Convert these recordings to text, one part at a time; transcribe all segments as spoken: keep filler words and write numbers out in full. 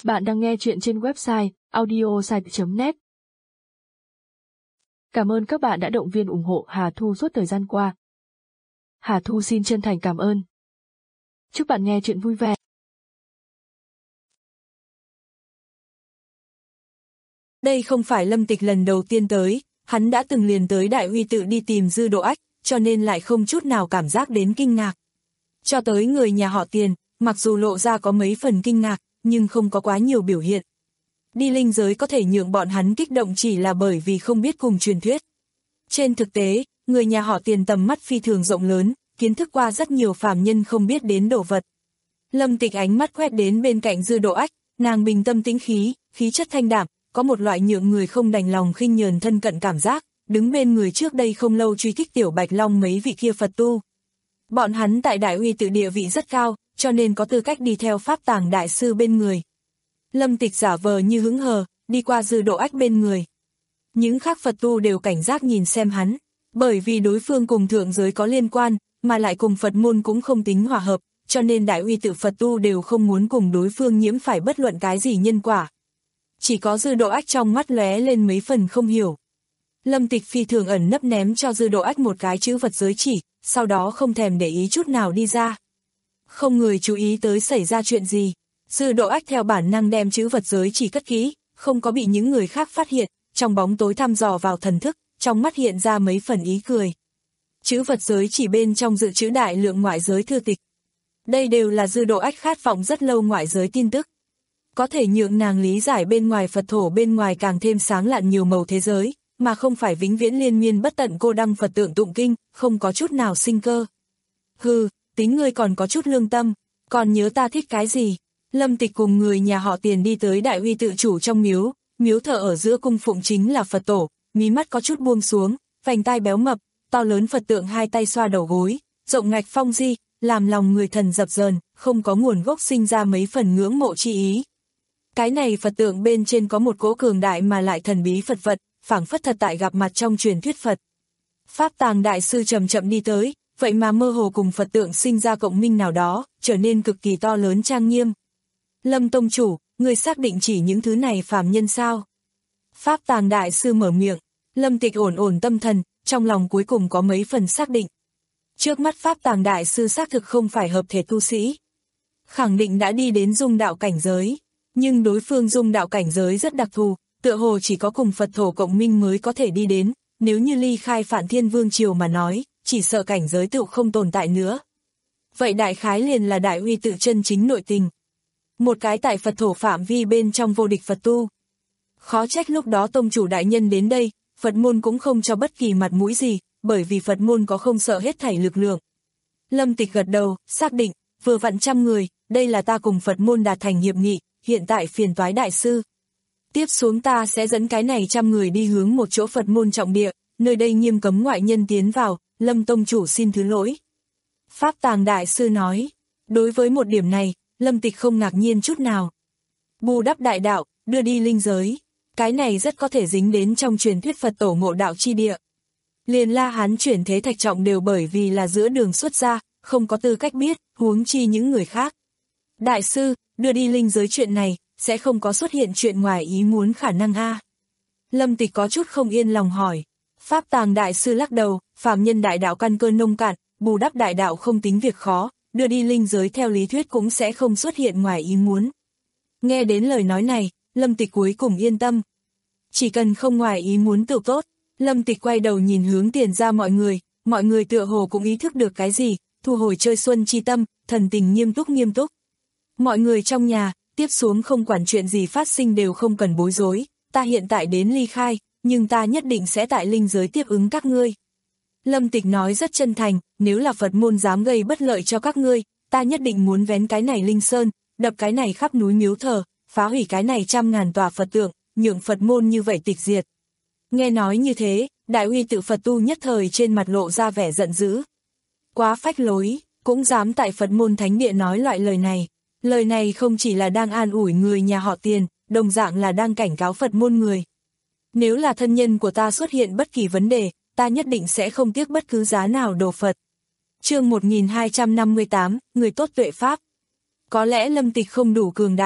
Bạn đang nghe chuyện trên website audiosite chấm net. Cảm ơn các bạn đã động viên ủng hộ Hà Thu suốt thời gian qua. Hà Thu xin chân thành cảm ơn. Chúc bạn nghe chuyện vui vẻ. Đây không phải Lâm Tịch lần đầu tiên tới, hắn đã từng liền tới Đại Uy Tự đi tìm Dư Độ Ách, cho nên lại không chút nào cảm giác đến kinh ngạc. Cho tới người nhà họ Tiền, mặc dù lộ ra có mấy phần kinh ngạc, nhưng không có quá nhiều biểu hiện. Đi linh giới có thể nhượng bọn hắn kích động chỉ là bởi vì không biết cùng truyền thuyết. Trên thực tế, người nhà họ Tiền tầm mắt phi thường rộng lớn, kiến thức qua rất nhiều phàm nhân không biết đến đồ vật. Lâm Tịch ánh mắt quét đến bên cạnh Dư Độ Ách, nàng bình tâm tĩnh khí, khí chất thanh đạm, có một loại nhượng người không đành lòng khinh nhờn thân cận cảm giác, đứng bên người trước đây không lâu truy kích Tiểu Bạch Long mấy vị kia Phật tu. Bọn hắn tại Đại Uy Tự địa vị rất cao, cho nên có tư cách đi theo Pháp Tàng Đại Sư bên người. Lâm Tịch giả vờ như hững hờ, đi qua Dư Độ Ách bên người. Những khác Phật tu đều cảnh giác nhìn xem hắn, bởi vì đối phương cùng thượng giới có liên quan, mà lại cùng Phật môn cũng không tính hòa hợp, cho nên Đại Uy Tự Phật tu đều không muốn cùng đối phương nhiễm phải bất luận cái gì nhân quả. Chỉ có Dư Độ Ách trong mắt lóe lên mấy phần không hiểu. Lâm Tịch phi thường ẩn nấp ném cho Dư Độ Ách một cái chữ vật giới chỉ, sau đó không thèm để ý chút nào đi ra. Không người chú ý tới xảy ra chuyện gì. Dư Độ Ách theo bản năng đem chữ vật giới chỉ cất kỹ, không có bị những người khác phát hiện, trong bóng tối thăm dò vào thần thức, trong mắt hiện ra mấy phần ý cười. Chữ vật giới chỉ bên trong dự trữ đại lượng ngoại giới thư tịch. Đây đều là Dư Độ Ách khát vọng rất lâu ngoại giới tin tức. Có thể nhượng nàng lý giải bên ngoài Phật thổ bên ngoài càng thêm sáng lạn nhiều màu thế giới, mà không phải vĩnh viễn liên miên bất tận cô đăng Phật tượng tụng kinh, không có chút nào sinh cơ. Hừ, tính ngươi còn có chút lương tâm, còn nhớ ta thích cái gì? Lâm Tịch cùng người nhà họ Tiền đi tới Đại Uy Tự chủ trong miếu, miếu thờ ở giữa cung phụng chính là Phật tổ, mí mắt có chút buông xuống, vành tai béo mập, to lớn Phật tượng hai tay xoa đầu gối, rộng ngạch phong di, làm lòng người thần dập dờn, không có nguồn gốc sinh ra mấy phần ngưỡng mộ chi ý. Cái này Phật tượng bên trên có một cỗ cường đại mà lại thần bí Phật vật, phảng phất thật tại gặp mặt trong truyền thuyết Phật. Pháp Tàng Đại Sư chậm chậm đi tới, vậy mà mơ hồ cùng Phật tượng sinh ra cộng minh nào đó, trở nên cực kỳ to lớn trang nghiêm. Lâm Tông Chủ, người xác định chỉ những thứ này phàm nhân sao? Pháp Tàng Đại Sư mở miệng, Lâm Tịch ổn ổn tâm thần, trong lòng cuối cùng có mấy phần xác định. Trước mắt Pháp Tàng Đại Sư xác thực không phải hợp thể tu sĩ. Khẳng định đã đi đến dung đạo cảnh giới, nhưng đối phương dung đạo cảnh giới rất đặc thù, tựa hồ chỉ có cùng Phật thổ cộng minh mới có thể đi đến, nếu như ly khai Phạn Thiên Vương Triều mà nói, chỉ sợ cảnh giới tự không tồn tại nữa. Vậy đại khái liền là Đại Uy Tự chân chính nội tình. Một cái tại Phật thổ phạm vi bên trong vô địch Phật tu. Khó trách lúc đó tông chủ đại nhân đến đây, Phật môn cũng không cho bất kỳ mặt mũi gì, bởi vì Phật môn có không sợ hết thảy lực lượng. Lâm Tịch gật đầu, xác định, vừa vặn trăm người, đây là ta cùng Phật môn đạt thành hiệp nghị, hiện tại phiền toái đại sư. Tiếp xuống ta sẽ dẫn cái này trăm người đi hướng một chỗ Phật môn trọng địa, nơi đây nghiêm cấm ngoại nhân tiến vào, Lâm Tông Chủ xin thứ lỗi. Pháp Tàng Đại Sư nói, đối với một điểm này, Lâm Tịch không ngạc nhiên chút nào. Bù đắp đại đạo, đưa đi linh giới, cái này rất có thể dính đến trong truyền thuyết Phật tổ ngộ đạo chi địa. Liền La Hán chuyển thế Thạch Trọng đều bởi vì là giữa đường xuất ra, không có tư cách biết, huống chi những người khác. Đại sư, đưa đi linh giới chuyện này, sẽ không có xuất hiện chuyện ngoài ý muốn khả năng a? Lâm Tịch có chút không yên lòng hỏi. Pháp Tàng Đại Sư lắc đầu, phàm nhân đại đạo căn cơ nông cạn, bù đắp đại đạo không tính việc khó, đưa đi linh giới theo lý thuyết cũng sẽ không xuất hiện ngoài ý muốn. Nghe đến lời nói này, Lâm Tịch cuối cùng yên tâm. Chỉ cần không ngoài ý muốn tự tốt. Lâm Tịch quay đầu nhìn hướng Tiền ra mọi người, mọi người tựa hồ cũng ý thức được cái gì, thu hồi chơi xuân chi tâm, thần tình nghiêm túc nghiêm túc. Mọi người trong nhà, tiếp xuống không quản chuyện gì phát sinh đều không cần bối rối, ta hiện tại đến ly khai, nhưng ta nhất định sẽ tại linh giới tiếp ứng các ngươi. Lâm Tịch nói rất chân thành, nếu là Phật môn dám gây bất lợi cho các ngươi, ta nhất định muốn vén cái này linh sơn, đập cái này khắp núi miếu thờ, phá hủy cái này trăm ngàn tòa Phật tượng, nhượng Phật môn như vậy tịch diệt. Nghe nói như thế, Đại Uy Tự Phật tu nhất thời trên mặt lộ ra vẻ giận dữ. Quá phách lối, cũng dám tại Phật môn thánh địa nói loại lời này. Lời này không chỉ là đang an ủi người nhà họ Tiền, đồng dạng là đang cảnh cáo Phật môn người. Nếu là thân nhân của ta xuất hiện bất kỳ vấn đề, ta nhất định sẽ không tiếc bất cứ giá nào đồ Phật. Chương một nghìn hai trăm năm mươi tám, người tốt tuệ pháp. Có lẽ Lâm Tịch không đủ cường đại,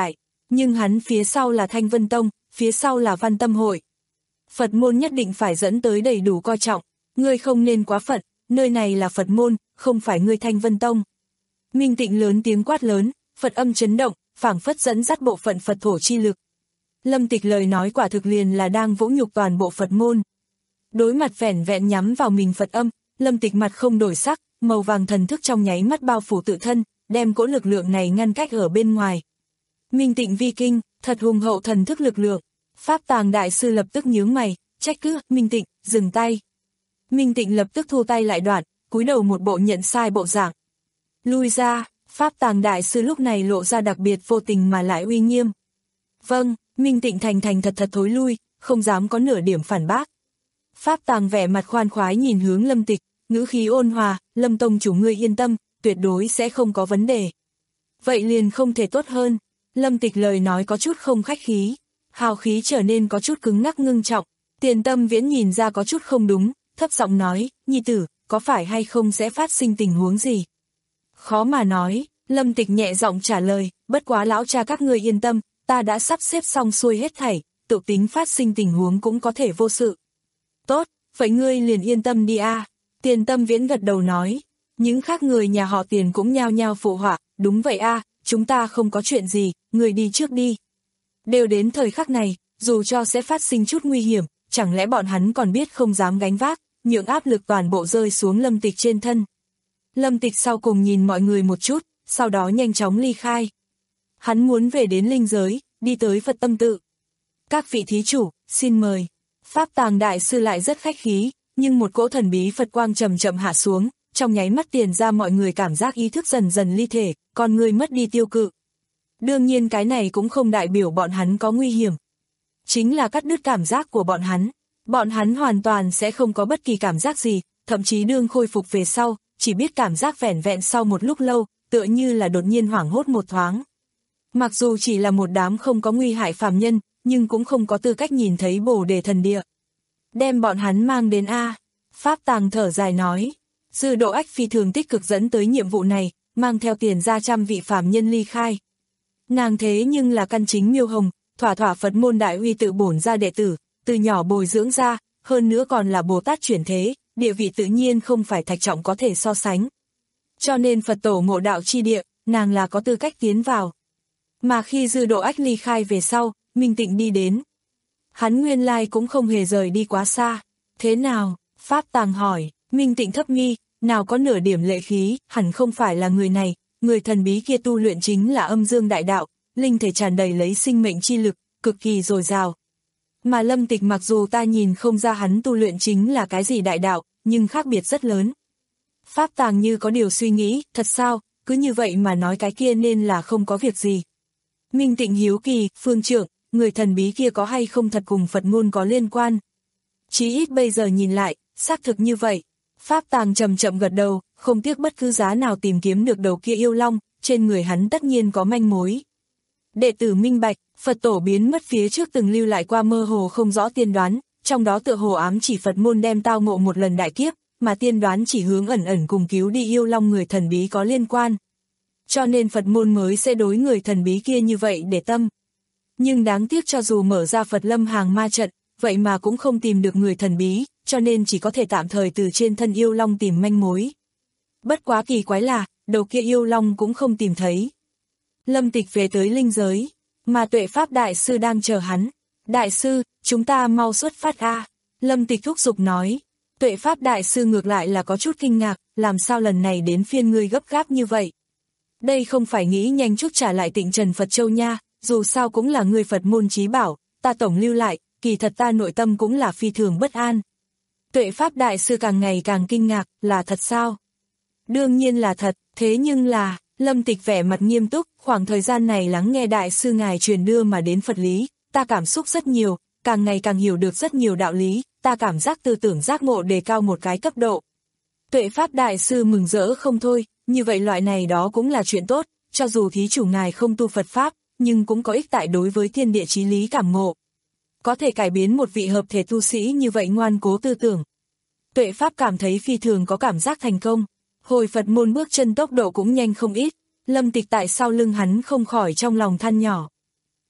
Nhưng hắn phía sau là Thanh Vân Tông, phía sau là Văn Tâm Hội. Phật môn nhất định phải dẫn tới đầy đủ coi trọng, ngươi không nên quá phận, nơi này là Phật môn, không phải ngươi Thanh Vân Tông. Minh Tịnh lớn tiếng quát lớn, Phật âm chấn động, phảng phất dẫn dắt bộ phận Phật thổ chi lực. Lâm Tịch lời nói quả thực liền là đang vỗ nhục toàn bộ Phật môn. Đối mặt vẻn vẹn nhắm vào mình Phật âm, Lâm Tịch mặt không đổi sắc, màu vàng thần thức trong nháy mắt bao phủ tự thân, đem cỗ lực lượng này ngăn cách ở bên ngoài. Minh Tịnh vi kinh, thật hùng hậu thần thức lực lượng. Pháp Tàng đại sư lập tức nhướng mày, trách cứ, Minh Tịnh, dừng tay. Minh Tịnh lập tức thu tay lại đoạn, cúi đầu một bộ nhận sai bộ dạng. Lui ra, Pháp Tàng đại sư lúc này lộ ra đặc biệt vô tình mà lại uy nghiêm. Vâng, Minh Tịnh thành thành thật thật thối lui, không dám có nửa điểm phản bác. Pháp Tàng vẻ mặt khoan khoái nhìn hướng Lâm Tịch, ngữ khí ôn hòa, Lâm tông chủ ngươi yên tâm, tuyệt đối sẽ không có vấn đề. Vậy liền không thể tốt hơn. Lâm Tịch lời nói có chút không khách khí, hào khí trở nên có chút cứng ngắc ngưng trọng. Tiền Tâm Viễn nhìn ra có chút không đúng, thấp giọng nói, nhi tử, có phải hay không sẽ phát sinh tình huống gì? Khó mà nói, Lâm Tịch nhẹ giọng trả lời, bất quá lão cha các ngươi yên tâm, ta đã sắp xếp xong xuôi hết thảy, tự tính phát sinh tình huống cũng có thể vô sự. Tốt, vậy ngươi liền yên tâm đi a. Tiền Tâm Viễn gật đầu nói, những khác người nhà họ Tiền cũng nhao nhao phụ họa, đúng vậy a, chúng ta không có chuyện gì, người đi trước đi. Đều đến thời khắc này, dù cho sẽ phát sinh chút nguy hiểm, chẳng lẽ bọn hắn còn biết không dám gánh vác, nhượng áp lực toàn bộ rơi xuống Lâm Tịch trên thân. Lâm Tịch sau cùng nhìn mọi người một chút, sau đó nhanh chóng ly khai. Hắn muốn về đến linh giới, đi tới Phật tâm tự. Các vị thí chủ, xin mời. Pháp Tàng đại sư lại rất khách khí, nhưng một cỗ thần bí Phật quang chậm chậm hạ xuống, trong nháy mắt tiền ra mọi người cảm giác ý thức dần dần ly thể, con người mất đi tiêu cự. Đương nhiên cái này cũng không đại biểu bọn hắn có nguy hiểm. Chính là cắt đứt cảm giác của bọn hắn. Bọn hắn hoàn toàn sẽ không có bất kỳ cảm giác gì, thậm chí đương khôi phục về sau, chỉ biết cảm giác vẻn vẹn sau một lúc lâu, tựa như là đột nhiên hoảng hốt một thoáng. Mặc dù chỉ là một đám không có nguy hại phàm nhân, nhưng cũng không có tư cách nhìn thấy Bồ Đề thần địa. Đem bọn hắn mang đến A. Pháp Tàng thở dài nói, Dư Độ Ách phi thường tích cực dẫn tới nhiệm vụ này, mang theo tiền ra trăm vị phàm nhân ly khai. Nàng thế nhưng là căn chính Miêu Hồng, thỏa thỏa Phật môn đại uy tự bổn ra đệ tử, từ nhỏ bồi dưỡng ra, hơn nữa còn là Bồ Tát chuyển thế, địa vị tự nhiên không phải Thạch Trọng có thể so sánh. Cho nên Phật tổ ngộ đạo chi địa, nàng là có tư cách tiến vào. Mà khi Dư Độ Ách ly khai về sau, Minh Tịnh đi đến. Hắn nguyên lai cũng không hề rời đi quá xa. Thế nào? Pháp Tàng hỏi. Minh Tịnh thấp mi, nào có nửa điểm lệ khí, hẳn không phải là người này, người thần bí kia tu luyện chính là âm dương đại đạo, linh thể tràn đầy lấy sinh mệnh chi lực, cực kỳ dồi dào. Mà Lâm Tịch mặc dù ta nhìn không ra hắn tu luyện chính là cái gì đại đạo, nhưng khác biệt rất lớn. Pháp Tàng như có điều suy nghĩ, thật sao, cứ như vậy mà nói cái kia nên là không có việc gì. Minh Tịnh hiếu kỳ, phương trưởng, người thần bí kia có hay không thật cùng Phật môn có liên quan. Chí ít bây giờ nhìn lại, xác thực như vậy. Pháp Tàng chậm chậm gật đầu, không tiếc bất cứ giá nào tìm kiếm được đầu kia yêu long, trên người hắn tất nhiên có manh mối. Đệ tử minh bạch, Phật tổ biến mất phía trước từng lưu lại qua mơ hồ không rõ tiên đoán, trong đó tựa hồ ám chỉ Phật môn đem tao ngộ một lần đại kiếp, mà tiên đoán chỉ hướng ẩn ẩn cùng cứu đi yêu long người thần bí có liên quan. Cho nên Phật môn mới sẽ đối người thần bí kia như vậy để tâm. Nhưng đáng tiếc cho dù mở ra Phật lâm hàng ma trận, vậy mà cũng không tìm được người thần bí, cho nên chỉ có thể tạm thời từ trên thân yêu long tìm manh mối. Bất quá kỳ quái là, đầu kia yêu long cũng không tìm thấy. Lâm Tịch về tới linh giới, mà Tuệ Pháp Đại Sư đang chờ hắn. Đại sư, chúng ta mau xuất phát a. Lâm Tịch thúc giục nói. Tuệ Pháp Đại Sư ngược lại là có chút kinh ngạc, làm sao lần này đến phiên ngươi gấp gáp như vậy. Đây không phải nghĩ nhanh chút trả lại Tịnh Trần Phật Châu nha, dù sao cũng là người Phật môn chí bảo, ta tổng lưu lại, kỳ thật ta nội tâm cũng là phi thường bất an. Tuệ Pháp Đại Sư càng ngày càng kinh ngạc, là thật sao? Đương nhiên là thật, thế nhưng là, Lâm Tịch vẻ mặt nghiêm túc, khoảng thời gian này lắng nghe Đại Sư ngài truyền đưa mà đến Phật lý, ta cảm xúc rất nhiều, càng ngày càng hiểu được rất nhiều đạo lý, ta cảm giác tư tưởng giác ngộ đề cao một cái cấp độ. Tuệ Pháp Đại Sư mừng rỡ không thôi, như vậy loại này đó cũng là chuyện tốt, cho dù thí chủ ngài không tu Phật Pháp, nhưng cũng có ích tại đối với thiên địa chí lý cảm ngộ. Có thể cải biến một vị hợp thể tu sĩ như vậy ngoan cố tư tưởng. Tuệ Pháp cảm thấy phi thường có cảm giác thành công, hồi Phật môn bước chân tốc độ cũng nhanh không ít, Lâm Tịch tại sau lưng hắn không khỏi trong lòng than nhỏ.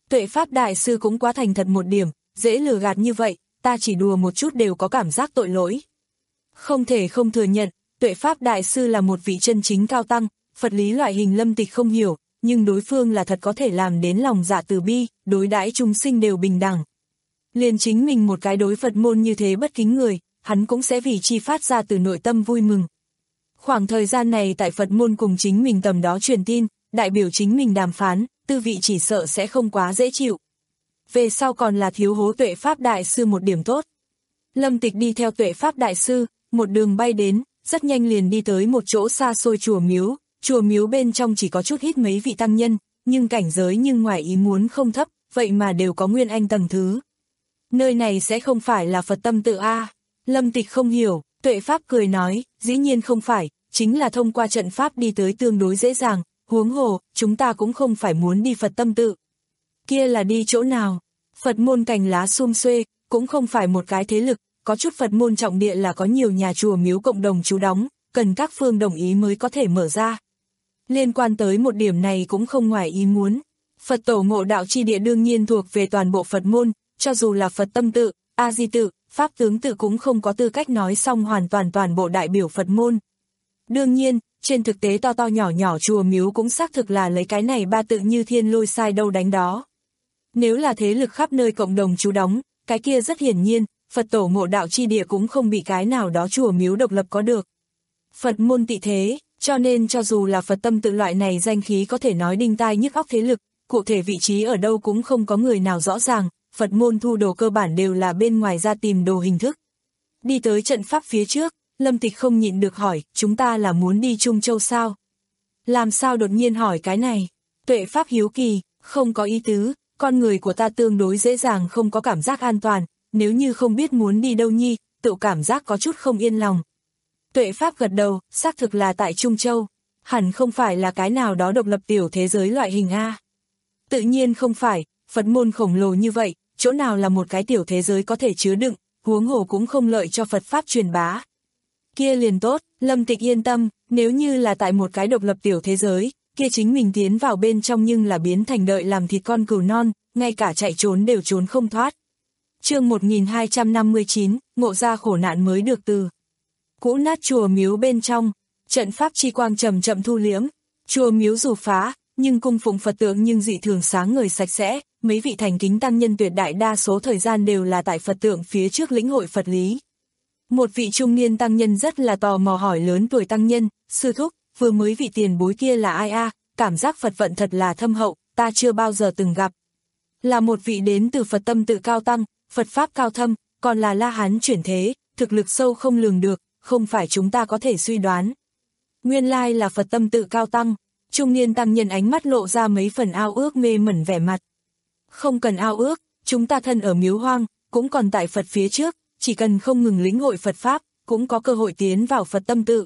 Tuệ Pháp Đại Sư cũng quá thành thật một điểm, dễ lừa gạt như vậy, ta chỉ đùa một chút đều có cảm giác tội lỗi. Không thể không thừa nhận, Tuệ Pháp Đại Sư là một vị chân chính cao tăng, Phật lý loại hình Lâm Tịch không hiểu, nhưng đối phương là thật có thể làm đến lòng dạ từ bi, đối đãi chúng sinh đều bình đẳng. Liền chính mình một cái đối Phật môn như thế bất kính người, hắn cũng sẽ vì chi phát ra từ nội tâm vui mừng. Khoảng thời gian này tại Phật môn cùng chính mình tầm đó truyền tin, đại biểu chính mình đàm phán, tư vị chỉ sợ sẽ không quá dễ chịu. Về sau còn là thiếu hố Tuệ Pháp Đại Sư một điểm tốt. Lâm Tịch đi theo Tuệ Pháp Đại Sư, một đường bay đến, rất nhanh liền đi tới một chỗ xa xôi chùa miếu, chùa miếu bên trong chỉ có chút ít mấy vị tăng nhân, nhưng cảnh giới nhưng ngoài ý muốn không thấp, vậy mà đều có nguyên anh tầng thứ. Nơi này sẽ không phải là Phật tâm tự a? Lâm Tịch không hiểu, Tuệ Pháp cười nói, dĩ nhiên không phải, chính là thông qua trận Pháp đi tới tương đối dễ dàng, huống hồ, chúng ta cũng không phải muốn đi Phật tâm tự. Kia là đi chỗ nào? Phật môn cành lá sum xuê, cũng không phải một cái thế lực, có chút Phật môn trọng địa là có nhiều nhà chùa miếu cộng đồng trú đóng, cần các phương đồng ý mới có thể mở ra. Liên quan tới một điểm này cũng không ngoài ý muốn. Phật tổ ngộ đạo chi địa đương nhiên thuộc về toàn bộ Phật môn, cho dù là Phật tâm tự, A Di tự, Pháp tướng tự cũng không có tư cách nói xong hoàn toàn toàn bộ đại biểu Phật môn. Đương nhiên, trên thực tế to to nhỏ nhỏ chùa miếu cũng xác thực là lấy cái này ba tự như thiên lôi sai đâu đánh đó. Nếu là thế lực khắp nơi cộng đồng trú đóng, cái kia rất hiển nhiên, Phật tổ ngộ đạo chi địa cũng không bị cái nào đó chùa miếu độc lập có được. Phật môn tị thế, cho nên cho dù là Phật tâm tự loại này danh khí có thể nói đinh tai nhức óc thế lực, cụ thể vị trí ở đâu cũng không có người nào rõ ràng, Phật môn thu đồ cơ bản đều là bên ngoài ra tìm đồ hình thức. Đi tới trận Pháp phía trước, Lâm Tịch không nhịn được hỏi, chúng ta là muốn đi Trung Châu sao? Làm sao đột nhiên hỏi cái này? Tuệ Pháp hiếu kỳ, không có ý tứ, con người của ta tương đối dễ dàng không có cảm giác an toàn, nếu như không biết muốn đi đâu nhi, tự cảm giác có chút không yên lòng. Tuệ Pháp gật đầu, xác thực là tại Trung Châu, hẳn không phải là cái nào đó độc lập tiểu thế giới loại hình A. Tự nhiên không phải, Phật môn khổng lồ như vậy, chỗ nào là một cái tiểu thế giới có thể chứa đựng, huống hồ cũng không lợi cho Phật Pháp truyền bá. Kia liền tốt, Lâm Tịch yên tâm, nếu như là tại một cái độc lập tiểu thế giới, kia chính mình tiến vào bên trong nhưng là biến thành đợi làm thịt con cừu non, ngay cả chạy trốn đều trốn không thoát. Chương một nghìn hai trăm năm mươi chín, ngộ ra khổ nạn mới được từ. Cũ nát chùa miếu bên trong, trận Pháp chi quang chậm chậm thu liễm, chùa miếu dù phá, nhưng cung phụng Phật tượng nhưng dị thường sáng ngời sạch sẽ, mấy vị thành kính tăng nhân tuyệt đại đa số thời gian đều là tại Phật tượng phía trước lĩnh hội Phật lý. Một vị trung niên tăng nhân rất là tò mò hỏi lớn tuổi tăng nhân, sư thúc, vừa mới vị tiền bối kia là ai a? Cảm giác Phật vận thật là thâm hậu, ta chưa bao giờ từng gặp. Là một vị đến từ Phật tâm tự cao tăng, Phật Pháp cao thâm, còn là La Hán chuyển thế, thực lực sâu không lường được, không phải chúng ta có thể suy đoán. Nguyên lai là Phật tâm tự cao tăng, trung niên tăng nhân ánh mắt lộ ra mấy phần ao ước mê mẩn vẻ mặt. Không cần ao ước, chúng ta thân ở miếu hoang, cũng còn tại Phật phía trước, chỉ cần không ngừng lĩnh hội Phật Pháp, cũng có cơ hội tiến vào Phật tâm tự.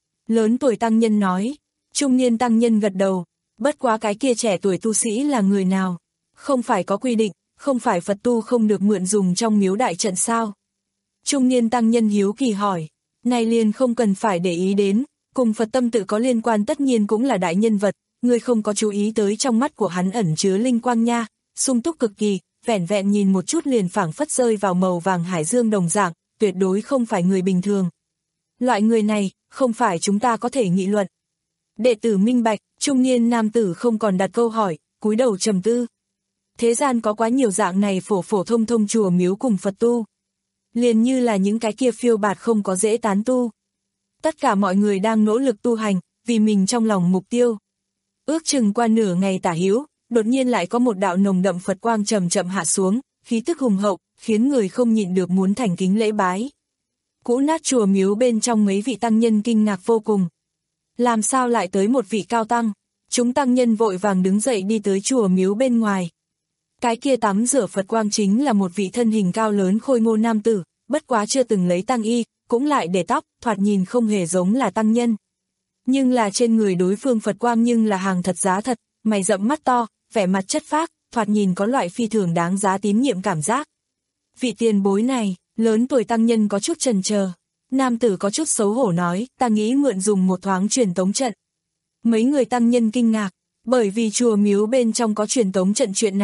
Lớn tuổi tăng nhân nói, trung niên tăng nhân gật đầu, bất quá cái kia trẻ tuổi tu sĩ là người nào? Không phải có quy định, không phải Phật tu không được mượn dùng trong miếu đại trận sao? Trung niên tăng nhân hiếu kỳ hỏi, này liền không cần phải để ý đến, cùng Phật tâm tự có liên quan tất nhiên cũng là đại nhân vật, người không có chú ý tới trong mắt của hắn ẩn chứa linh quang nha, sung túc cực kỳ, vẻn vẹn nhìn một chút liền phảng phất rơi vào màu vàng hải dương đồng dạng, tuyệt đối không phải người bình thường. Loại người này, không phải chúng ta có thể nghị luận. Đệ tử minh bạch, trung niên nam tử không còn đặt câu hỏi, cúi đầu trầm tư. Thế gian có quá nhiều dạng này phổ phổ thông thông chùa miếu cùng Phật tu. Liền như là những cái kia phiêu bạt không có dễ tán tu. Tất cả mọi người đang nỗ lực tu hành, vì mình trong lòng mục tiêu. Ước chừng qua nửa ngày tả hữu, đột nhiên lại có một đạo nồng đậm Phật quang chậm chậm hạ xuống, khí tức hùng hậu, khiến người không nhịn được muốn thành kính lễ bái. Cũ nát chùa miếu bên trong mấy vị tăng nhân kinh ngạc vô cùng. Làm sao lại tới một vị cao tăng? Chúng tăng nhân vội vàng đứng dậy đi tới chùa miếu bên ngoài. Cái kia tắm rửa Phật quang chính là một vị thân hình cao lớn khôi ngô nam tử, bất quá chưa từng lấy tăng y, cũng lại để tóc, thoạt nhìn không hề giống là tăng nhân. Nhưng là trên người đối phương Phật quang nhưng là hàng thật giá thật, mày rậm mắt to, vẻ mặt chất phác, thoạt nhìn có loại phi thường đáng giá tín nhiệm cảm giác. Vị tiền bối này, lớn tuổi tăng nhân có chút chần chờ. Nam tử có chút xấu hổ nói, ta nghĩ mượn dùng một thoáng truyền tống trận. Mấy người tăng nhân kinh ngạc, bởi vì chùa miếu bên trong có truyền tống trận chuyện này,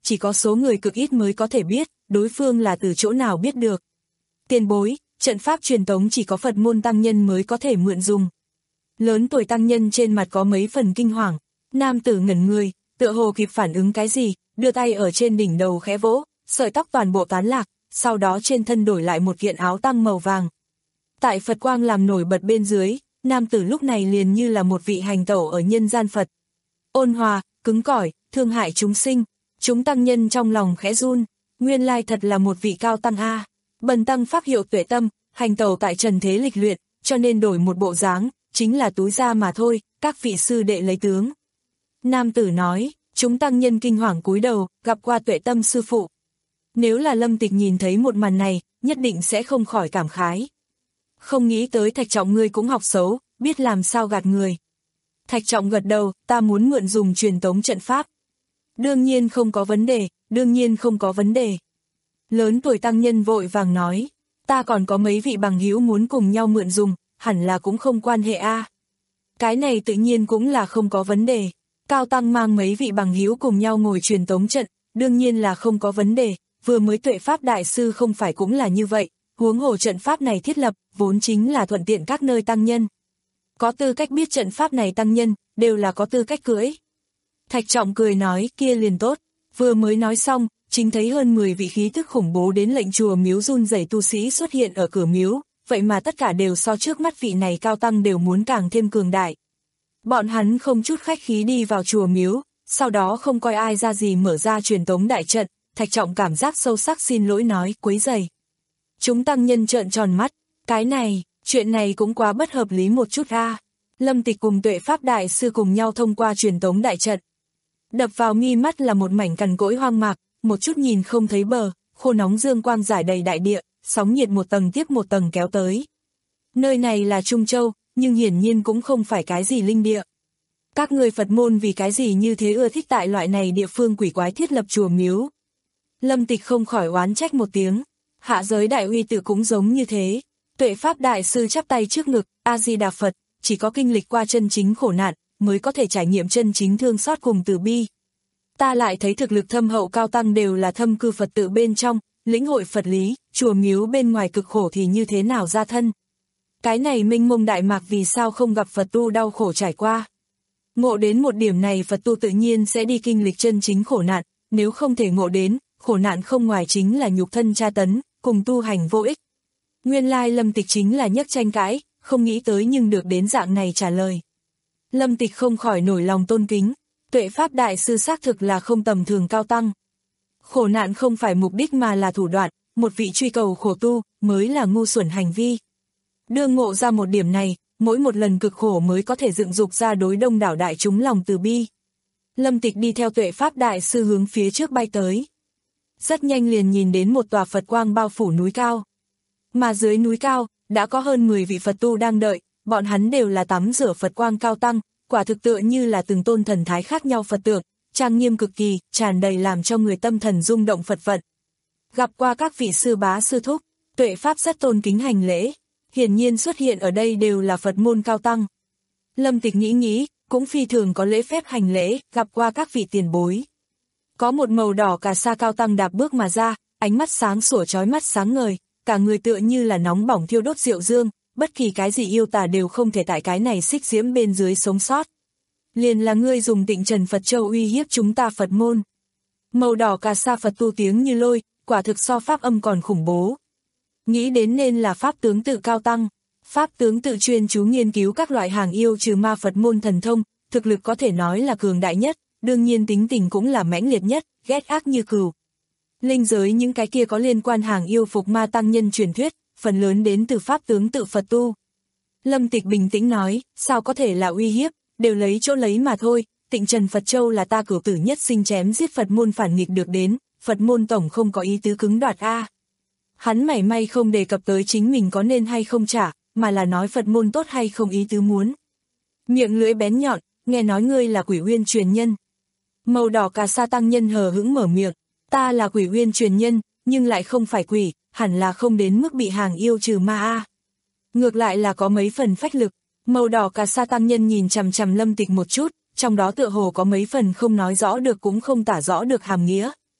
chỉ có số người cực ít mới có thể biết, đối phương là từ chỗ nào biết được. Tiền bối, trận pháp truyền tống chỉ có Phật môn tăng nhân mới có thể mượn dùng. Lớn tuổi tăng nhân trên mặt có mấy phần kinh hoàng, nam tử ngẩn người, tựa hồ kịp phản ứng cái gì, đưa tay ở trên đỉnh đầu khẽ vỗ, sợi tóc toàn bộ tán lạc, sau đó trên thân đổi lại một kiện áo tang màu vàng. Tại Phật quang làm nổi bật bên dưới, nam tử lúc này liền như là một vị hành tẩu ở nhân gian Phật. Ôn hòa, cứng cỏi, thương hại chúng sinh, chúng tăng nhân trong lòng khẽ run, nguyên lai thật là một vị cao tăng a. Bần tăng pháp hiệu Tuệ Tâm, hành tẩu tại trần thế lịch luyện, cho nên đổi một bộ dáng, chính là túi da mà thôi, các vị sư đệ lấy tướng. Nam tử nói, chúng tăng nhân kinh hoàng cúi đầu, gặp qua Tuệ Tâm sư phụ. Nếu là Lâm Tịch nhìn thấy một màn này, nhất định sẽ không khỏi cảm khái. Không nghĩ tới Thạch Trọng ngươi cũng học xấu, biết làm sao gạt người. Thạch Trọng gật đầu, ta muốn mượn dùng truyền tống trận pháp. Đương nhiên không có vấn đề, đương nhiên không có vấn đề. Lớn tuổi tăng nhân vội vàng nói, ta còn có mấy vị bằng hữu muốn cùng nhau mượn dùng, hẳn là cũng không quan hệ a. Cái này tự nhiên cũng là không có vấn đề. Cao tăng mang mấy vị bằng hữu cùng nhau ngồi truyền tống trận, đương nhiên là không có vấn đề, vừa mới Tuệ Pháp đại sư không phải cũng là như vậy, huống hồ trận pháp này thiết lập, vốn chính là thuận tiện các nơi tăng nhân. Có tư cách biết trận pháp này tăng nhân, đều là có tư cách cưỡi. Thạch Trọng cười nói, kia liền tốt, vừa mới nói xong, chính thấy hơn mười vị khí thức khủng bố đến lệnh chùa miếu run rẩy tu sĩ xuất hiện ở cửa miếu, vậy mà tất cả đều so trước mắt vị này cao tăng đều muốn càng thêm cường đại. Bọn hắn không chút khách khí đi vào chùa miếu, sau đó không coi ai ra gì mở ra truyền tống đại trận, Thạch Trọng cảm giác sâu sắc xin lỗi nói, quấy rầy. Chúng tăng nhân trợn tròn mắt, cái này, chuyện này cũng quá bất hợp lý một chút a. Lâm Tịch cùng Tuệ Pháp đại sư cùng nhau thông qua truyền tống đại trận. Đập vào mi mắt là một mảnh cằn cỗi hoang mạc, một chút nhìn không thấy bờ, khô nóng dương quang rải đầy đại địa, sóng nhiệt một tầng tiếp một tầng kéo tới. Nơi này là Trung Châu, nhưng hiển nhiên cũng không phải cái gì linh địa. Các người Phật môn vì cái gì như thế ưa thích tại loại này địa phương quỷ quái thiết lập chùa miếu. Lâm Tịch không khỏi oán trách một tiếng, hạ giới đại uy tự cũng giống như thế. Tuệ Pháp đại sư chắp tay trước ngực, A-di-đà Phật, chỉ có kinh lịch qua chân chính khổ nạn, mới có thể trải nghiệm chân chính thương xót cùng từ bi. Ta lại thấy thực lực thâm hậu cao tăng đều là thâm cư Phật tự bên trong, lĩnh hội Phật lý, chùa miếu bên ngoài cực khổ thì như thế nào ra thân. Cái này mênh mông đại mạc vì sao không gặp Phật tu đau khổ trải qua. Ngộ đến một điểm này Phật tu tự nhiên sẽ đi kinh lịch chân chính khổ nạn, nếu không thể ngộ đến, khổ nạn không ngoài chính là nhục thân tra tấn, cùng tu hành vô ích. Nguyên lai Lâm Tịch chính là nhấc tranh cãi, không nghĩ tới nhưng được đến dạng này trả lời. Lâm Tịch không khỏi nổi lòng tôn kính, Tuệ Pháp đại sư xác thực là không tầm thường cao tăng. Khổ nạn không phải mục đích mà là thủ đoạn, một vị truy cầu khổ tu, mới là ngu xuẩn hành vi. Đương ngộ ra một điểm này, mỗi một lần cực khổ mới có thể dựng dục ra đối đông đảo đại chúng lòng từ bi. Lâm Tịch đi theo Tuệ Pháp đại sư hướng phía trước bay tới. Rất nhanh liền nhìn đến một tòa Phật quang bao phủ núi cao. Mà dưới núi cao, đã có hơn mười vị Phật tu đang đợi, bọn hắn đều là tắm rửa Phật quang cao tăng, quả thực tựa như là từng tôn thần thái khác nhau Phật tượng, trang nghiêm cực kỳ, tràn đầy làm cho người tâm thần rung động Phật vận. Gặp qua các vị sư bá sư thúc, Tuệ Pháp rất tôn kính hành lễ, hiển nhiên xuất hiện ở đây đều là Phật môn cao tăng. Lâm Tịch nghĩ nghĩ, cũng phi thường có lễ phép hành lễ, gặp qua các vị tiền bối. Có một màu đỏ cà sa cao tăng đạp bước mà ra, ánh mắt sáng sủa chói mắt sáng ngời, cả người tựa như là nóng bỏng thiêu đốt rượu dương, bất kỳ cái gì yêu tà đều không thể tại cái này xích diễm bên dưới sống sót. Liền là ngươi dùng Tịnh Trần Phật Châu uy hiếp chúng ta Phật môn. Màu đỏ cà sa Phật tu tiếng như lôi, quả thực so pháp âm còn khủng bố. Nghĩ đến nên là pháp tướng tự cao tăng, pháp tướng tự chuyên chú nghiên cứu các loại hàng yêu trừ ma Phật môn thần thông, thực lực có thể nói là cường đại nhất, đương nhiên tính tình cũng là mãnh liệt nhất, ghét ác như cừu. Linh giới những cái kia có liên quan hàng yêu phục ma tăng nhân truyền thuyết, phần lớn đến từ pháp tướng tự Phật tu. Lâm Tịch bình tĩnh nói, sao có thể là uy hiếp, đều lấy chỗ lấy mà thôi, Tịnh Trần Phật Châu là ta cửu tử nhất sinh chém giết Phật môn phản nghịch được đến, Phật môn tổng không có ý tứ cứng đoạt a. Hắn mảy may không đề cập tới chính mình có nên hay không trả, mà là nói Phật môn tốt hay không ý tứ muốn. Miệng lưỡi bén nhọn, nghe nói ngươi là Quỷ Uyên truyền nhân. Màu đỏ cà sa tăng nhân hờ hững mở miệng, ta là Quỷ Uyên truyền nhân, nhưng lại không phải quỷ, hẳn là không đến mức bị hàng yêu trừ ma a. Ngược lại là có mấy phần phách lực, màu đỏ cà sa tăng nhân nhìn chằm chằm Lâm Tịch một chút, trong đó tựa hồ có mấy phần không nói rõ được cũng không tả rõ được hàm nghĩa.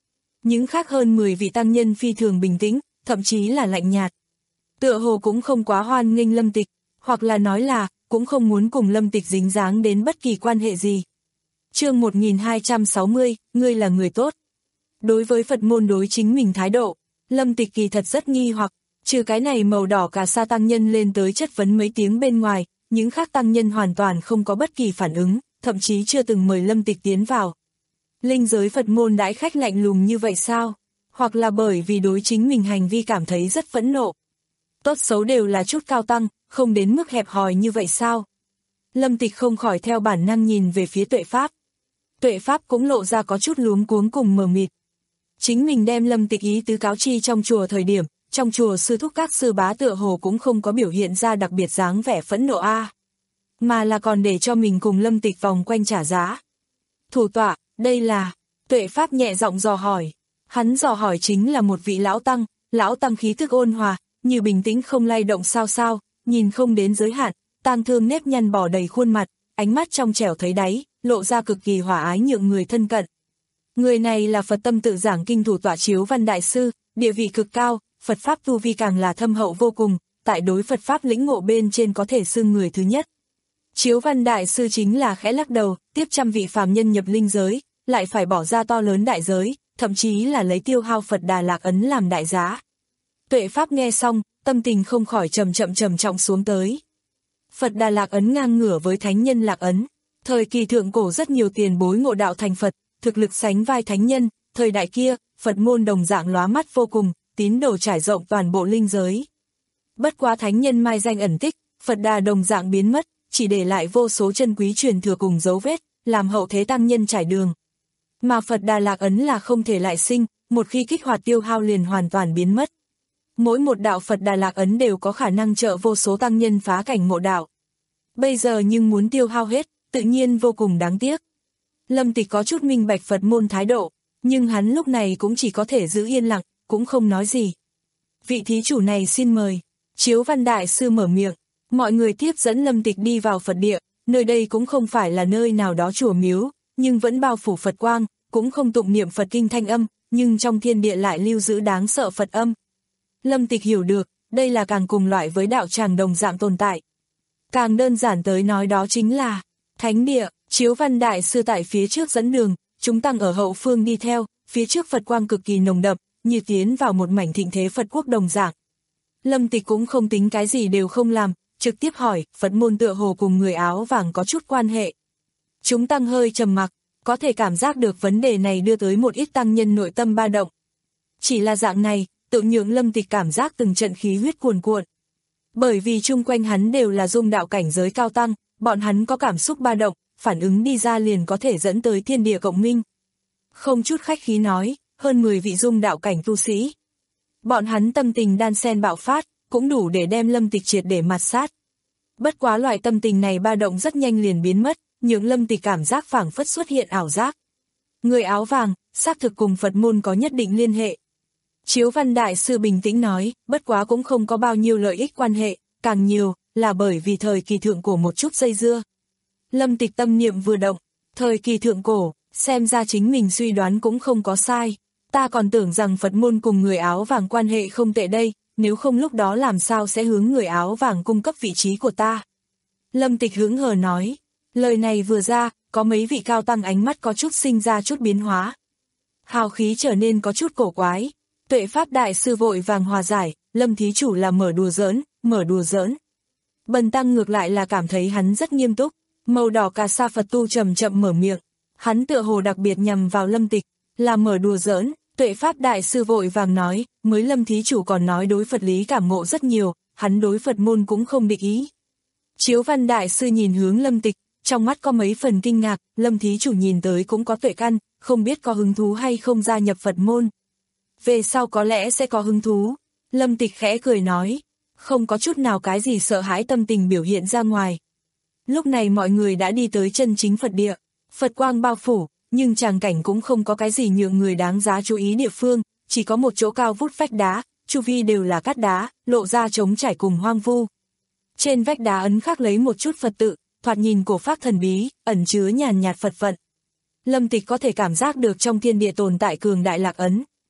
những khác hơn mười vị tăng nhân phi thường bình tĩnh, thậm chí là lạnh nhạt. Tựa hồ cũng không quá hoan nghênh Lâm Tịch, hoặc là nói là, cũng không muốn cùng Lâm Tịch dính dáng đến bất kỳ quan hệ gì. Chương một nghìn hai trăm sáu mươi, ngươi là người tốt. Đối với Phật môn đối chính mình thái độ, Lâm Tịch kỳ thật rất nghi hoặc, trừ cái này màu đỏ cà sa tăng nhân lên tới chất vấn mấy tiếng bên ngoài, những khác tăng nhân hoàn toàn không có bất kỳ phản ứng, thậm chí chưa từng mời Lâm Tịch tiến vào. Linh giới Phật môn đãi khách lạnh lùng như vậy sao? Hoặc là bởi vì đối chính mình hành vi cảm thấy rất phẫn nộ. Tốt xấu đều là chút cao tăng, không đến mức hẹp hòi như vậy sao? Lâm Tịch không khỏi theo bản năng nhìn về phía Tuệ Pháp. Tuệ Pháp cũng lộ ra có chút luống cuống cùng mờ mịt. Chính mình đem Lâm Tịch ý tứ cáo chi trong chùa thời điểm, trong chùa sư thúc các sư bá tựa hồ cũng không có biểu hiện ra đặc biệt dáng vẻ phẫn nộ a, mà là còn để cho mình cùng Lâm Tịch vòng quanh trả giá. Thủ tọa, đây là... Tuệ Pháp nhẹ giọng dò hỏi. Hắn dò hỏi chính là một vị lão tăng, lão tăng khí thức ôn hòa, như bình tĩnh không lay động sao sao, nhìn không đến giới hạn, tang thương nếp nhăn bò đầy khuôn mặt, ánh mắt trong trẻo thấy đáy, lộ ra cực kỳ hòa ái nhượng người thân cận. Người này là Phật Tâm Tự Giảng Kinh thủ tọa Chiếu Văn Đại Sư, địa vị cực cao, Phật Pháp tu vi càng là thâm hậu vô cùng, tại đối Phật Pháp lĩnh ngộ bên trên có thể xưng người thứ nhất. Chiếu Văn Đại Sư chính là khẽ lắc đầu, tiếp trăm vị phàm nhân nhập linh giới, lại phải bỏ ra to lớn đại giới, thậm chí là lấy tiêu hao Phật Đà Lạc Ấn làm đại giá. Tuệ Pháp nghe xong, tâm tình không khỏi trầm chậm trầm trọng xuống tới. Phật Đà Lạc Ấn ngang ngửa với Thánh Nhân Lạc Ấn, thời kỳ thượng cổ rất nhiều tiền bối ngộ đạo thành Phật, thực lực sánh vai Thánh Nhân, thời đại kia, Phật môn đồng dạng lóa mắt vô cùng, tín đồ trải rộng toàn bộ linh giới. Bất quá Thánh Nhân mai danh ẩn tích, Phật Đà đồng dạng biến mất, chỉ để lại vô số chân quý truyền thừa cùng dấu vết, làm hậu thế tăng nhân trải đường. Mà Phật Đà Lạc Ấn là không thể lại sinh, một khi kích hoạt tiêu hao liền hoàn toàn biến mất. Mỗi một đạo Phật Đà Lạc Ấn đều có khả năng trợ vô số tăng nhân phá cảnh ngộ đạo. Bây giờ nhưng muốn tiêu hao hết, tự nhiên vô cùng đáng tiếc. Lâm Tịch có chút minh bạch Phật môn thái độ, nhưng hắn lúc này cũng chỉ có thể giữ yên lặng, cũng không nói gì. Vị thí chủ này xin mời. Chiếu Văn Đại Sư mở miệng, mọi người tiếp dẫn Lâm Tịch đi vào Phật địa, nơi đây cũng không phải là nơi nào đó chùa miếu, nhưng vẫn bao phủ Phật quang, cũng không tụng niệm Phật kinh thanh âm, nhưng trong thiên địa lại lưu giữ đáng sợ Phật âm. Lâm Tịch hiểu được, đây là càng cùng loại với đạo tràng đồng dạng tồn tại. Càng đơn giản tới nói đó chính là thánh địa. Chiếu Văn Đại Sư tại phía trước dẫn đường, chúng tăng ở hậu phương đi theo, phía trước Phật quang cực kỳ nồng đậm, như tiến vào một mảnh thịnh thế Phật quốc đồng dạng. Lâm Tịch cũng không tính cái gì đều không làm, trực tiếp hỏi, Phật môn tựa hồ cùng người áo vàng có chút quan hệ. Chúng tăng hơi trầm mặc, có thể cảm giác được vấn đề này đưa tới một ít tăng nhân nội tâm ba động. Chỉ là dạng này, tự nhượng Lâm Tịch cảm giác từng trận khí huyết cuồn cuộn. Bởi vì chung quanh hắn đều là dung đạo cảnh giới cao tăng, bọn hắn có cảm xúc ba động, phản ứng đi ra liền có thể dẫn tới thiên địa cộng minh. Không chút khách khí nói, hơn mười vị dung đạo cảnh tu sĩ. Bọn hắn tâm tình đan xen bạo phát, cũng đủ để đem Lâm Tịch triệt để mạt sát. Bất quá loại tâm tình này ba động rất nhanh liền biến mất, nhượng Lâm Tịch cảm giác phảng phất xuất hiện ảo giác. Người áo vàng, xác thực cùng Phật môn có nhất định liên hệ. Chiếu Văn Đại Sư bình tĩnh nói, bất quá cũng không có bao nhiêu lợi ích quan hệ, càng nhiều là bởi vì thời kỳ thượng cổ một chút dây dưa. Lâm Tịch tâm niệm vừa động, thời kỳ thượng cổ, xem ra chính mình suy đoán cũng không có sai. Ta còn tưởng rằng Phật môn cùng người áo vàng quan hệ không tệ đây, nếu không lúc đó làm sao sẽ hướng người áo vàng cung cấp vị trí của ta. Lâm Tịch hứng hờ nói, lời này vừa ra, có mấy vị cao tăng ánh mắt có chút sinh ra chút biến hóa. Hào khí trở nên có chút cổ quái. Tuệ Pháp Đại Sư vội vàng hòa giải, Lâm thí chủ là mở đùa giỡn, mở đùa giỡn. Bần tăng ngược lại là cảm thấy hắn rất nghiêm túc. Màu đỏ cà sa Phật tu chậm chậm mở miệng, hắn tựa hồ đặc biệt nhằm vào Lâm Tịch, là mở đùa giỡn. Tuệ Pháp Đại Sư vội vàng nói, mới Lâm thí chủ còn nói đối Phật lý cảm ngộ rất nhiều, hắn đối Phật môn cũng không địch ý. Chiếu Văn Đại Sư nhìn hướng Lâm Tịch, trong mắt có mấy phần kinh ngạc, Lâm thí chủ nhìn tới cũng có tuệ căn, không biết có hứng thú hay không gia nhập Phật môn. Về sau có lẽ sẽ có hứng thú. Lâm Tịch khẽ cười nói, không có chút nào cái gì sợ hãi tâm tình biểu hiện ra ngoài. Lúc này mọi người đã đi tới chân chính Phật địa, Phật quang bao phủ, nhưng tràng cảnh cũng không có cái gì nhượng người đáng giá chú ý địa phương, chỉ có một chỗ cao vút vách đá, chu vi đều là cát đá, lộ ra trống trải cùng hoang vu. Trên vách đá ấn khắc lấy một chút Phật tự, thoạt nhìn cổ phác thần bí, ẩn chứa nhàn nhạt Phật vận. Lâm Tịch có thể cảm giác được trong thiên địa tồn tại cường đại lạc ấn,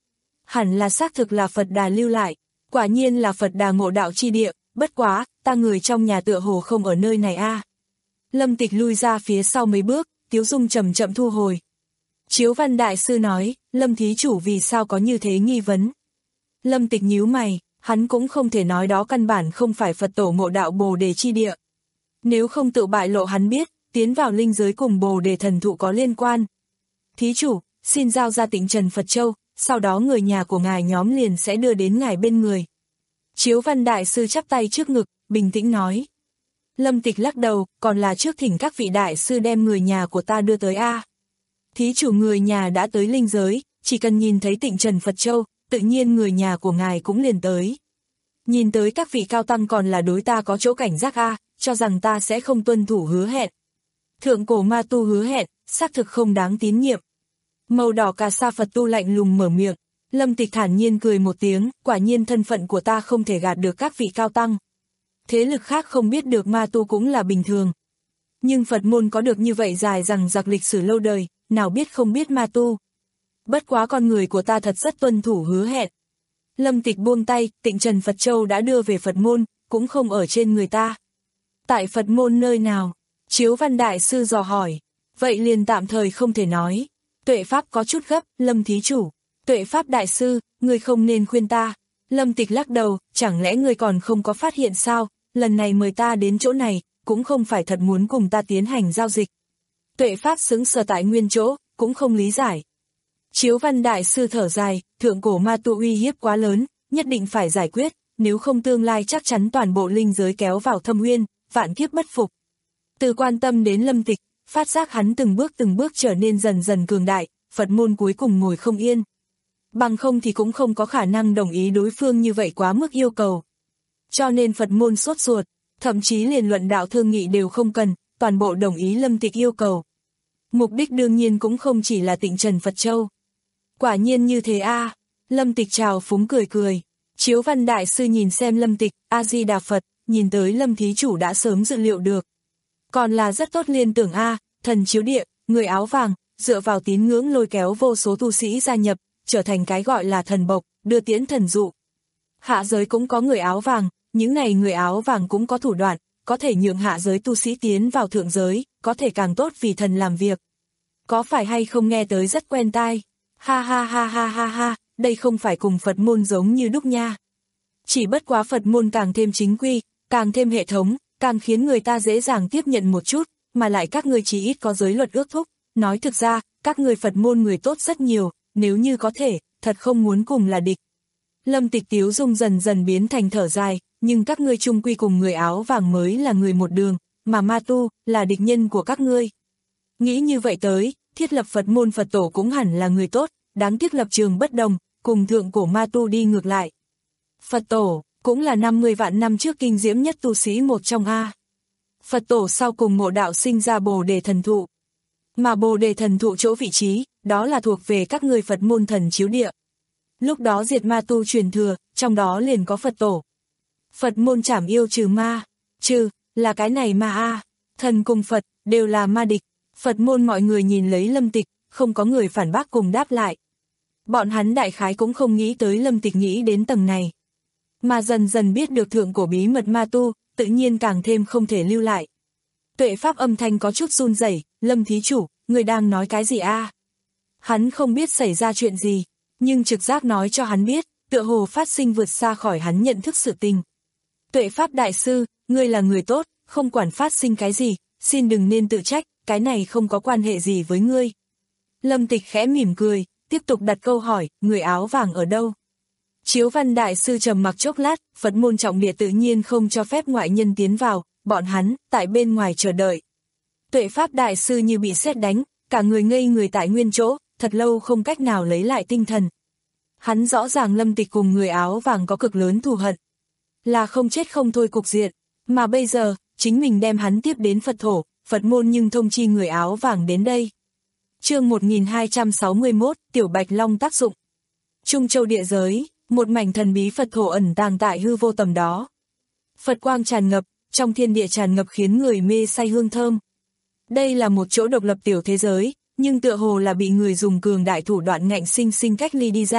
hẳn là xác thực là Phật Đà lưu lại, quả nhiên là Phật Đà ngộ đạo chi địa, bất quá, ta người trong nhà tựa hồ không ở nơi này a. Lâm Tịch lui ra phía sau mấy bước, tiếu dung chậm chậm thu hồi. Chiếu Văn Đại Sư nói, Lâm thí chủ vì sao có như thế nghi vấn. Lâm Tịch nhíu mày, hắn cũng không thể nói đó căn bản không phải Phật tổ ngộ đạo Bồ Đề chi địa. Nếu không tự bại lộ hắn biết, tiến vào linh giới cùng Bồ Đề thần thụ có liên quan. Thí chủ, xin giao ra Tịnh Trần Phật Châu, sau đó người nhà của ngài nhóm liền sẽ đưa đến ngài bên người. Chiếu Văn Đại Sư chắp tay trước ngực, bình tĩnh nói. Lâm Tịch lắc đầu, còn là trước thỉnh các vị đại sư đem người nhà của ta đưa tới a. Thí chủ người nhà đã tới linh giới, chỉ cần nhìn thấy Tịnh Trần Phật Châu, tự nhiên người nhà của ngài cũng liền tới. Nhìn tới các vị cao tăng còn là đối ta có chỗ cảnh giác a, cho rằng ta sẽ không tuân thủ hứa hẹn. Thượng cổ ma tu hứa hẹn, xác thực không đáng tín nhiệm. Màu đỏ cà sa Phật tu lạnh lùng mở miệng, Lâm Tịch thản nhiên cười một tiếng, quả nhiên thân phận của ta không thể gạt được các vị cao tăng. Thế lực khác không biết được ma tu cũng là bình thường. Nhưng Phật môn có được như vậy dài rằng giặc lịch sử lâu đời, nào biết không biết ma tu. Bất quá con người của ta thật rất tuân thủ hứa hẹn. Lâm Tịch buông tay, Tịnh Trần Phật Châu đã đưa về Phật môn, cũng không ở trên người ta. Tại Phật môn nơi nào? Chiếu Văn Đại Sư dò hỏi. Vậy liền tạm thời không thể nói. Tuệ Pháp có chút gấp, Lâm thí chủ. Tuệ Pháp Đại Sư, ngươi không nên khuyên ta. Lâm Tịch lắc đầu, chẳng lẽ ngươi còn không có phát hiện sao? Lần này mời ta đến chỗ này, cũng không phải thật muốn cùng ta tiến hành giao dịch. Tuệ Pháp sững sờ tại nguyên chỗ, cũng không lý giải. Chiếu Văn Đại Sư thở dài, thượng cổ ma tu uy hiếp quá lớn, nhất định phải giải quyết, nếu không tương lai chắc chắn toàn bộ linh giới kéo vào thâm uyên, vạn kiếp bất phục. Từ quan tâm đến Lâm Tịch, phát giác hắn từng bước từng bước trở nên dần dần cường đại, Phật môn cuối cùng ngồi không yên. Bằng không thì cũng không có khả năng đồng ý đối phương như vậy quá mức yêu cầu. Cho nên Phật môn sốt ruột, thậm chí liền luận đạo thương nghị đều không cần, toàn bộ đồng ý Lâm Tịch yêu cầu. Mục đích đương nhiên cũng không chỉ là Tịnh Trần Phật Châu. Quả nhiên như thế a. À. Lâm Tịch chào phúng cười cười. Chiếu Văn Đại Sư nhìn xem Lâm Tịch, A-di-đà Phật, nhìn tới Lâm thí chủ đã sớm dự liệu được. Còn là rất tốt liên tưởng a, à, thần chiếu địa, người áo vàng, dựa vào tín ngưỡng lôi kéo vô số tu sĩ gia nhập, trở thành cái gọi là thần bộc, đưa tiễn thần dụ. Hạ giới cũng có người áo vàng, những này người áo vàng cũng có thủ đoạn, có thể nhượng hạ giới tu sĩ tiến vào thượng giới, có thể càng tốt vì thần làm việc. Có phải hay không nghe tới rất quen tai? Ha ha ha ha ha ha, đây không phải cùng Phật môn giống như đúc nha. Chỉ bất quá Phật môn càng thêm chính quy, càng thêm hệ thống, càng khiến người ta dễ dàng tiếp nhận một chút, mà lại các ngươi chỉ ít có giới luật ước thúc. Nói thực ra, các người Phật môn người tốt rất nhiều, nếu như có thể, thật không muốn cùng là địch. Lâm Tịch tiếu dung dần dần biến thành thở dài, nhưng các ngươi chung quy cùng người áo vàng mới là người một đường, mà ma tu là địch nhân của các ngươi. Nghĩ như vậy tới, thiết lập Phật môn Phật tổ cũng hẳn là người tốt, đáng tiếc lập trường bất đồng, cùng thượng cổ ma tu đi ngược lại. Phật tổ, cũng là năm mươi vạn năm trước kinh diễm nhất tu sĩ một trong A. Phật tổ sau cùng ngộ đạo sinh ra Bồ Đề thần thụ. Mà Bồ Đề thần thụ chỗ vị trí, đó là thuộc về các ngươi Phật môn thần chiếu địa. Lúc đó diệt ma tu truyền thừa, trong đó liền có Phật tổ. Phật môn trảm yêu trừ ma, trừ, là cái này ma A. Thần cùng Phật, đều là ma địch. Phật môn mọi người nhìn lấy Lâm Tịch, không có người phản bác cùng đáp lại. Bọn hắn đại khái cũng không nghĩ tới Lâm Tịch nghĩ đến tầng này. Mà dần dần biết được thượng cổ bí mật ma tu, tự nhiên càng thêm không thể lưu lại. Tuệ Pháp âm thanh có chút run rẩy, Lâm thí chủ, người đang nói cái gì a? Hắn không biết xảy ra chuyện gì, nhưng trực giác nói cho hắn biết, tựa hồ phát sinh vượt xa khỏi hắn nhận thức sự tình. Tuệ Pháp Đại Sư, ngươi là người tốt, không quản phát sinh cái gì, xin đừng nên tự trách, cái này không có quan hệ gì với ngươi. Lâm Tịch khẽ mỉm cười, tiếp tục đặt câu hỏi, người áo vàng ở đâu? Chiếu Văn Đại Sư trầm mặc chốc lát, Phật môn trọng địa tự nhiên không cho phép ngoại nhân tiến vào, bọn hắn, tại bên ngoài chờ đợi. Tuệ Pháp Đại Sư như bị sét đánh, cả người ngây người tại nguyên chỗ, thật lâu không cách nào lấy lại tinh thần. Hắn rõ ràng Lâm Tịch cùng người áo vàng có cực lớn thù hận. Là không chết không thôi cục diện, mà bây giờ, chính mình đem hắn tiếp đến Phật thổ, Phật môn nhưng thông chi người áo vàng đến đây. Chương một nghìn hai trăm sáu mươi mốt, Tiểu Bạch Long tác dụng. Trung Châu địa giới, một mảnh thần bí Phật thổ ẩn tàng tại hư vô tầm đó. Phật quang tràn ngập, trong thiên địa tràn ngập khiến người mê say hương thơm. Đây là một chỗ độc lập tiểu thế giới, nhưng tựa hồ là bị người dùng cường đại thủ đoạn ngạnh sinh sinh cách ly đi ra,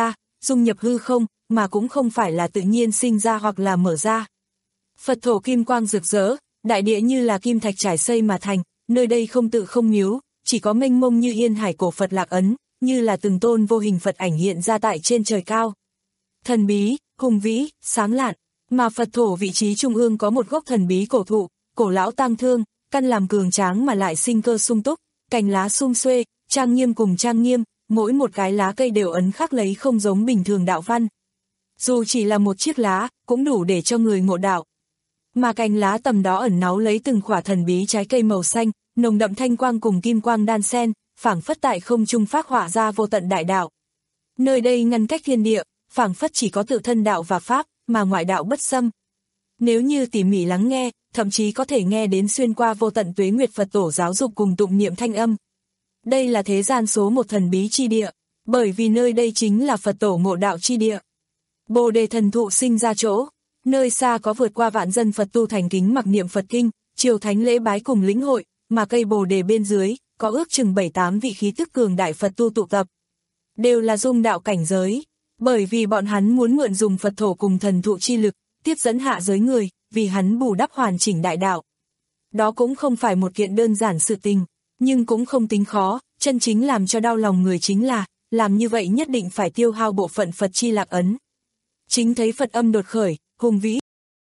dung nhập hư không, mà cũng không phải là tự nhiên sinh ra hoặc là mở ra. Phật thổ kim quang rực rỡ, đại địa như là kim thạch trải xây mà thành, nơi đây không tự không miếu, chỉ có mênh mông như yên hải cổ Phật lạc ấn, như là từng tôn vô hình Phật ảnh hiện ra tại trên trời cao. Thần bí, hùng vĩ, sáng lạn, mà Phật thổ vị trí trung ương có một gốc thần bí cổ thụ, cổ lão tang thương, căn làm cường tráng mà lại sinh cơ sung túc, cành lá sum xuê, trang nghiêm cùng trang nghiêm, mỗi một cái lá cây đều ấn khắc lấy không giống bình thường đạo văn. Dù chỉ là một chiếc lá, cũng đủ để cho người ngộ đạo. Mà cành lá tầm đó ẩn náu lấy từng khỏa thần bí trái cây màu xanh, nồng đậm thanh quang cùng kim quang đan xen, phảng phất tại không trung phác họa ra vô tận đại đạo. Nơi đây ngăn cách thiên địa, phảng phất chỉ có tự thân đạo và pháp, mà ngoại đạo bất xâm. Nếu như tỉ mỉ lắng nghe, thậm chí có thể nghe đến xuyên qua vô tận tuế nguyệt Phật tổ giáo dục cùng tụng niệm thanh âm. Đây là thế gian số một thần bí chi địa, bởi vì nơi đây chính là Phật tổ ngộ đạo chi địa. Bồ đề thần thụ sinh ra chỗ, nơi xa có vượt qua vạn dân Phật tu thành kính mặc niệm Phật kinh, triều thánh lễ bái cùng lĩnh hội, mà cây bồ đề bên dưới, có ước chừng bảy tám vị khí tức cường đại Phật tu tụ tập. Đều là dung đạo cảnh giới, bởi vì bọn hắn muốn mượn dùng Phật thổ cùng thần thụ chi lực, tiếp dẫn hạ giới người, vì hắn bù đắp hoàn chỉnh đại đạo. Đó cũng không phải một kiện đơn giản sự tình, nhưng cũng không tính khó, chân chính làm cho đau lòng người chính là, làm như vậy nhất định phải tiêu hao bộ phận Phật chi lạc ấn. Chính thấy Phật âm đột khởi, hùng vĩ.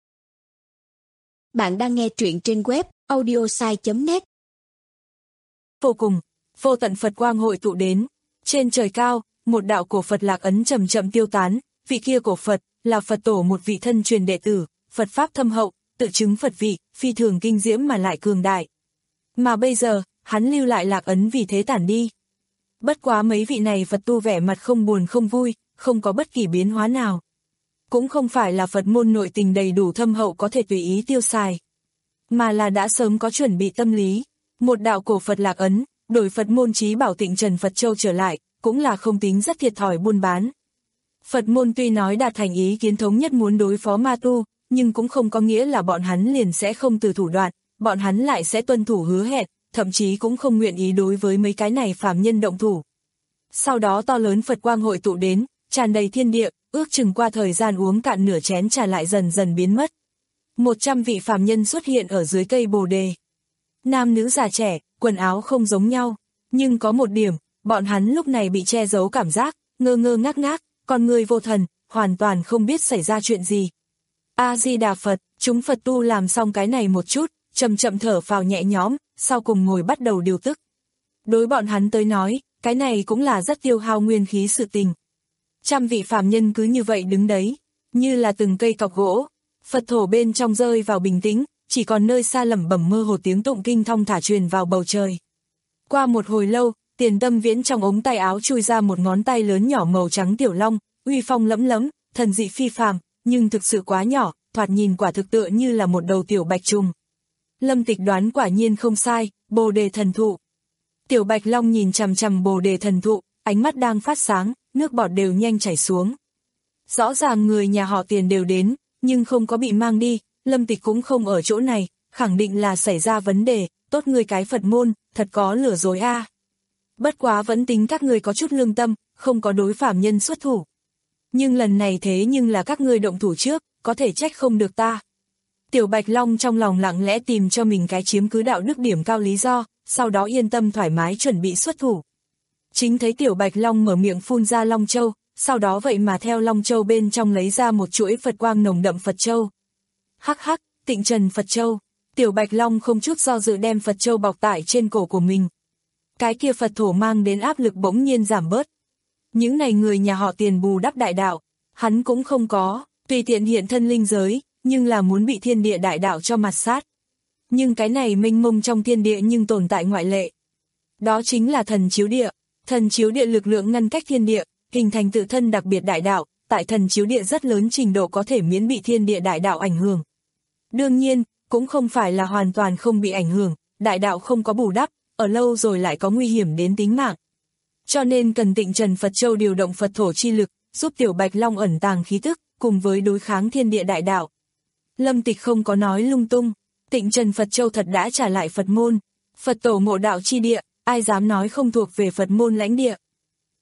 Bạn đang nghe truyện trên web audiosai chấm net. Vô cùng, vô tận Phật quang hội tụ đến, trên trời cao, một đạo cổ Phật lạc ấn chậm chậm tiêu tán, vị kia cổ Phật, là Phật tổ một vị thân truyền đệ tử, Phật pháp thâm hậu, tự chứng Phật vị, phi thường kinh diễm mà lại cường đại. Mà bây giờ, hắn lưu lại lạc ấn vì thế tản đi. Bất quá mấy vị này Phật tu vẻ mặt không buồn không vui, không có bất kỳ biến hóa nào. Cũng không phải là Phật môn nội tình đầy đủ thâm hậu có thể tùy ý tiêu xài, mà là đã sớm có chuẩn bị tâm lý. Một đạo cổ Phật lạc ấn, đổi Phật môn chí bảo Tịnh Trần Phật Châu trở lại, cũng là không tính rất thiệt thòi buôn bán. Phật môn tuy nói đạt thành ý kiến thống nhất muốn đối phó ma tu, nhưng cũng không có nghĩa là bọn hắn liền sẽ không từ thủ đoạn, bọn hắn lại sẽ tuân thủ hứa hẹn, thậm chí cũng không nguyện ý đối với mấy cái này phàm nhân động thủ. Sau đó to lớn Phật quang hội tụ đến, tràn đầy thiên địa, ước chừng qua thời gian uống cạn nửa chén trà lại dần dần biến mất. Một trăm vị phàm nhân xuất hiện ở dưới cây bồ đề. Nam nữ già trẻ, quần áo không giống nhau, nhưng có một điểm, bọn hắn lúc này bị che giấu cảm giác, ngơ ngơ ngác ngác, con người vô thần, hoàn toàn không biết xảy ra chuyện gì. A-di-đà Phật, chúng Phật tu làm xong cái này một chút, chậm chậm thở phào nhẹ nhõm, sau cùng ngồi bắt đầu điều tức. Đối bọn hắn tới nói, cái này cũng là rất tiêu hao nguyên khí sự tình. Trăm vị phàm nhân cứ như vậy đứng đấy, như là từng cây cọc gỗ, Phật thổ bên trong rơi vào bình tĩnh, chỉ còn nơi xa lẩm bẩm mơ hồ tiếng tụng kinh thong thả truyền vào bầu trời. Qua một hồi lâu, Tiền Tâm Viễn trong ống tay áo chui ra một ngón tay lớn nhỏ màu trắng tiểu long, uy phong lẫm lẫm, thần dị phi phàm, nhưng thực sự quá nhỏ, thoạt nhìn quả thực tựa như là một đầu tiểu bạch trùng. Lâm Tịch đoán quả nhiên không sai, bồ đề thần thụ. Tiểu bạch long nhìn chằm chằm bồ đề thần thụ, ánh mắt đang phát sáng, nước bọt đều nhanh chảy xuống. Rõ ràng người nhà họ Tiền đều đến, nhưng không có bị mang đi, Lâm Tịch cũng không ở chỗ này, khẳng định là xảy ra vấn đề, tốt người cái Phật môn, thật có lừa dối a. À. Bất quá vẫn tính các người có chút lương tâm, không có đối phàm nhân xuất thủ. Nhưng lần này thế nhưng là các ngươi động thủ trước, có thể trách không được ta. Tiểu Bạch Long trong lòng lặng lẽ tìm cho mình cái chiếm cứ đạo đức điểm cao lý do, sau đó yên tâm thoải mái chuẩn bị xuất thủ. Chính thấy Tiểu Bạch Long mở miệng phun ra Long Châu, sau đó vậy mà theo Long Châu bên trong lấy ra một chuỗi Phật quang nồng đậm Phật Châu. Hắc hắc, Tịnh Trần Phật Châu. Tiểu Bạch Long không chút do dự đem Phật Châu bọc tại trên cổ của mình. Cái kia Phật thổ mang đến áp lực bỗng nhiên giảm bớt. Những này người nhà họ Tiền bù đắp đại đạo, hắn cũng không có, tùy tiện hiện thân linh giới, nhưng là muốn bị thiên địa đại đạo cho mặt sát. Nhưng cái này mênh mông trong thiên địa nhưng tồn tại ngoại lệ. Đó chính là thần chiếu địa, thần chiếu địa lực lượng ngăn cách thiên địa, hình thành tự thân đặc biệt đại đạo, tại thần chiếu địa rất lớn trình độ có thể miễn bị thiên địa đại đạo ảnh hưởng. Đương nhiên, cũng không phải là hoàn toàn không bị ảnh hưởng, đại đạo không có bù đắp, ở lâu rồi lại có nguy hiểm đến tính mạng. Cho nên cần Tịnh Trần Phật Châu điều động Phật thổ chi lực, giúp Tiểu Bạch Long ẩn tàng khí tức, cùng với đối kháng thiên địa đại đạo. Lâm Tịch không có nói lung tung, Tịnh Trần Phật Châu thật đã trả lại Phật môn, Phật tổ ngộ đạo chi địa, ai dám nói không thuộc về Phật môn lãnh địa.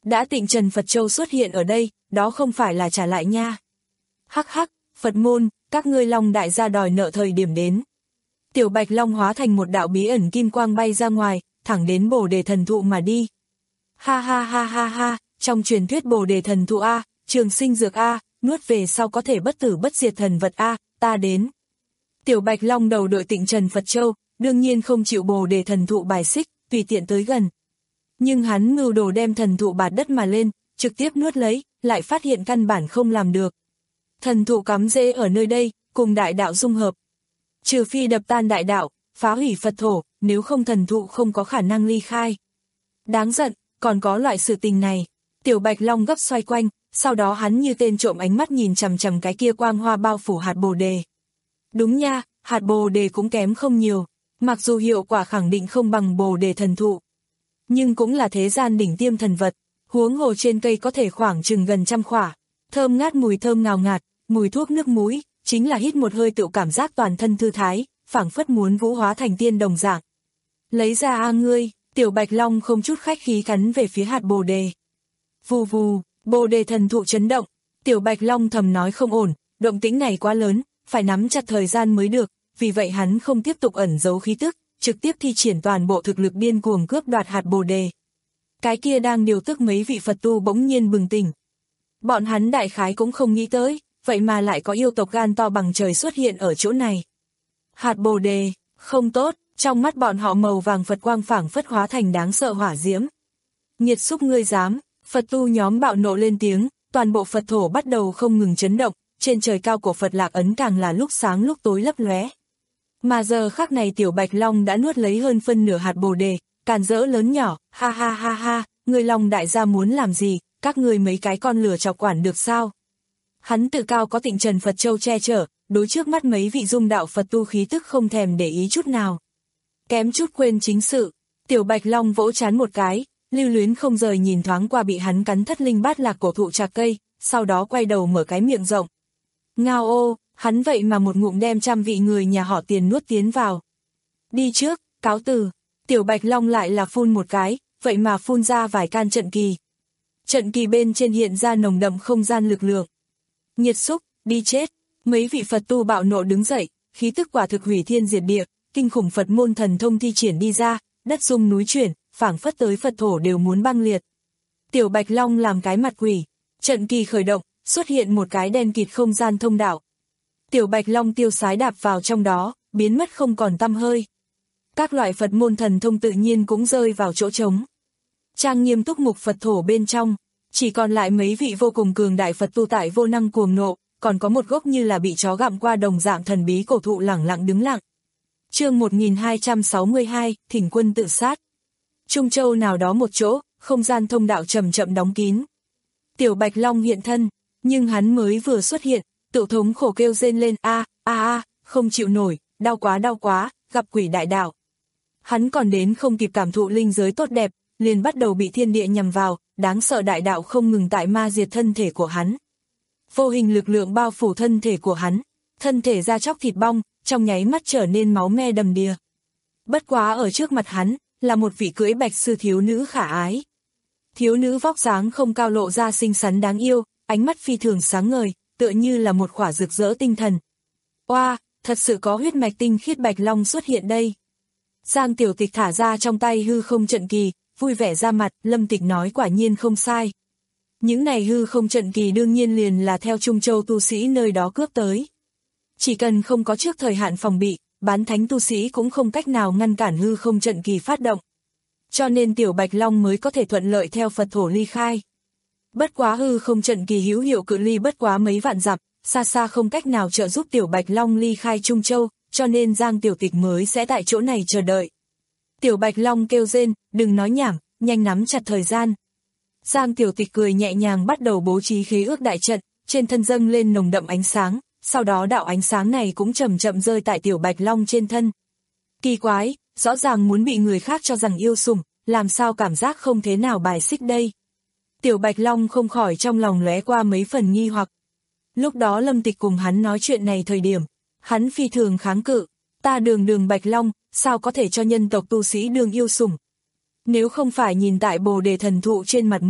Đã Tịnh Trần Phật Châu xuất hiện ở đây, đó không phải là trả lại nha. Hắc hắc, Phật môn, các ngươi Long đại gia đòi nợ thời điểm đến. Tiểu Bạch Long hóa thành một đạo bí ẩn kim quang bay ra ngoài, thẳng đến Bồ Đề thần thụ mà đi. Ha ha ha ha ha, trong truyền thuyết Bồ Đề thần thụ A, trường sinh dược A, nuốt về sau có thể bất tử bất diệt thần vật A, ta đến. Tiểu Bạch Long đầu đội Tịnh Trần Phật Châu, đương nhiên không chịu Bồ Đề thần thụ bài xích, tùy tiện tới gần. Nhưng hắn mưu đồ đem thần thụ bạt đất mà lên, trực tiếp nuốt lấy, lại phát hiện căn bản không làm được. Thần thụ cắm rễ ở nơi đây, cùng đại đạo dung hợp. Trừ phi đập tan đại đạo, phá hủy Phật thổ, nếu không thần thụ không có khả năng ly khai. Đáng giận, còn có loại sự tình này. Tiểu Bạch Long gấp xoay quanh, sau đó hắn như tên trộm ánh mắt nhìn chằm chằm cái kia quang hoa bao phủ hạt bồ đề. Đúng nha, hạt bồ đề cũng kém không nhiều, mặc dù hiệu quả khẳng định không bằng bồ đề thần thụ. Nhưng cũng là thế gian đỉnh tiêm thần vật, huống hồ trên cây có thể khoảng chừng gần trăm khỏa. Thơm ngát mùi thơm ngào ngạt, mùi thuốc nước muối, chính là hít một hơi tự cảm giác toàn thân thư thái, phảng phất muốn vũ hóa thành tiên đồng dạng. Lấy ra a ngươi, Tiểu Bạch Long không chút khách khí cắn về phía hạt bồ đề. Vù vù, bồ đề thần thụ chấn động, Tiểu Bạch Long thầm nói không ổn, động tĩnh này quá lớn, phải nắm chặt thời gian mới được, vì vậy hắn không tiếp tục ẩn giấu khí tức, trực tiếp thi triển toàn bộ thực lực điên cuồng cướp đoạt hạt bồ đề. Cái kia đang điều tức mấy vị Phật tu bỗng nhiên bừng tỉnh. Bọn hắn đại khái cũng không nghĩ tới, vậy mà lại có yêu tộc gan to bằng trời xuất hiện ở chỗ này. Hạt bồ đề, không tốt, trong mắt bọn họ màu vàng Phật quang phảng phất hóa thành đáng sợ hỏa diễm. Nhiệt xúc ngươi dám, Phật tu nhóm bạo nộ lên tiếng, toàn bộ Phật thổ bắt đầu không ngừng chấn động, trên trời cao của Phật Lạc Ấn càng là lúc sáng lúc tối lấp lóe. Mà giờ khắc này Tiểu Bạch Long đã nuốt lấy hơn phân nửa hạt bồ đề, càn rỡ lớn nhỏ, ha ha ha ha, người Long đại gia muốn làm gì, các người mấy cái con lửa chọc quản được sao? Hắn tự cao có Tịnh Trần Phật Châu che chở, đối trước mắt mấy vị dung đạo Phật tu khí tức không thèm để ý chút nào. Kém chút quên chính sự, Tiểu Bạch Long vỗ trán một cái, lưu luyến không rời nhìn thoáng qua bị hắn cắn thất linh bát lạc cổ thụ trạc cây, sau đó quay đầu mở cái miệng rộng. Ngao ô, hắn vậy mà một ngụm đem trăm vị người nhà họ Tiền nuốt tiến vào. Đi trước, cáo từ, Tiểu Bạch Long lại là phun một cái, vậy mà phun ra vài can trận kỳ. Trận kỳ bên trên hiện ra nồng đậm không gian lực lượng. Nhiệt xúc, đi chết, mấy vị Phật tu bạo nộ đứng dậy, khí tức quả thực hủy thiên diệt địa, kinh khủng Phật môn thần thông thi triển đi ra, đất rung núi chuyển, phảng phất tới Phật thổ đều muốn băng liệt. Tiểu Bạch Long làm cái mặt quỷ, trận kỳ khởi động, xuất hiện một cái đen kịt không gian thông đạo. Tiểu Bạch Long tiêu sái đạp vào trong đó, biến mất không còn tăm hơi. Các loại Phật môn thần thông tự nhiên cũng rơi vào chỗ trống. Trang nghiêm túc mục Phật thổ bên trong, chỉ còn lại mấy vị vô cùng cường đại Phật tu tại vô năng cuồng nộ, còn có một gốc như là bị chó gặm qua đồng dạng thần bí cổ thụ lẳng lặng đứng lặng. Chương một nghìn hai trăm sáu mươi hai, Thỉnh quân tự sát. Trung Châu nào đó một chỗ, không gian thông đạo chậm chậm đóng kín. Tiểu Bạch Long hiện thân, nhưng hắn mới vừa xuất hiện, tự thống khổ kêu rên lên a a a, không chịu nổi, đau quá đau quá, gặp quỷ đại đạo. Hắn còn đến không kịp cảm thụ linh giới tốt đẹp, liền bắt đầu bị thiên địa nhằm vào, đáng sợ đại đạo không ngừng tại ma diệt thân thể của hắn. Vô hình lực lượng bao phủ thân thể của hắn, thân thể da chóc thịt bong, trong nháy mắt trở nên máu me đầm đìa. Bất quá ở trước mặt hắn, là một vị cưỡi bạch sư thiếu nữ khả ái. Thiếu nữ vóc dáng không cao lộ ra xinh xắn đáng yêu, ánh mắt phi thường sáng ngời, tựa như là một khỏa rực rỡ tinh thần. Oa, thật sự có huyết mạch tinh khiết Bạch Long xuất hiện đây. Giang Tiểu Tịch thả ra trong tay hư không trận kỳ, vui vẻ ra mặt, Lâm Tịch nói quả nhiên không sai. Những này hư không trận kỳ đương nhiên liền là theo Trung Châu tu sĩ nơi đó cướp tới. Chỉ cần không có trước thời hạn phòng bị, bán thánh tu sĩ cũng không cách nào ngăn cản hư không trận kỳ phát động. Cho nên Tiểu Bạch Long mới có thể thuận lợi theo Phật thổ ly khai. Bất quá hư không trận kỳ hữu hiệu cự ly bất quá mấy vạn dặm, xa xa không cách nào trợ giúp Tiểu Bạch Long ly khai Trung Châu, cho nên Giang Tiểu Tịch mới sẽ tại chỗ này chờ đợi. Tiểu Bạch Long kêu rên, đừng nói nhảm, nhanh nắm chặt thời gian. Giang Tiểu Tịch cười nhẹ nhàng bắt đầu bố trí khế ước đại trận, trên thân dâng lên nồng đậm ánh sáng, sau đó đạo ánh sáng này cũng chậm chậm rơi tại Tiểu Bạch Long trên thân. Kỳ quái, rõ ràng muốn bị người khác cho rằng yêu sủng, làm sao cảm giác không thế nào bài xích đây. Tiểu Bạch Long không khỏi trong lòng lóe qua mấy phần nghi hoặc. Lúc đó Lâm Tịch cùng hắn nói chuyện này thời điểm, hắn phi thường kháng cự, ta đường đường Bạch Long, sao có thể cho nhân tộc tu sĩ đương yêu sủng. Nếu không phải nhìn tại Bồ Đề thần thụ trên mặt mũi,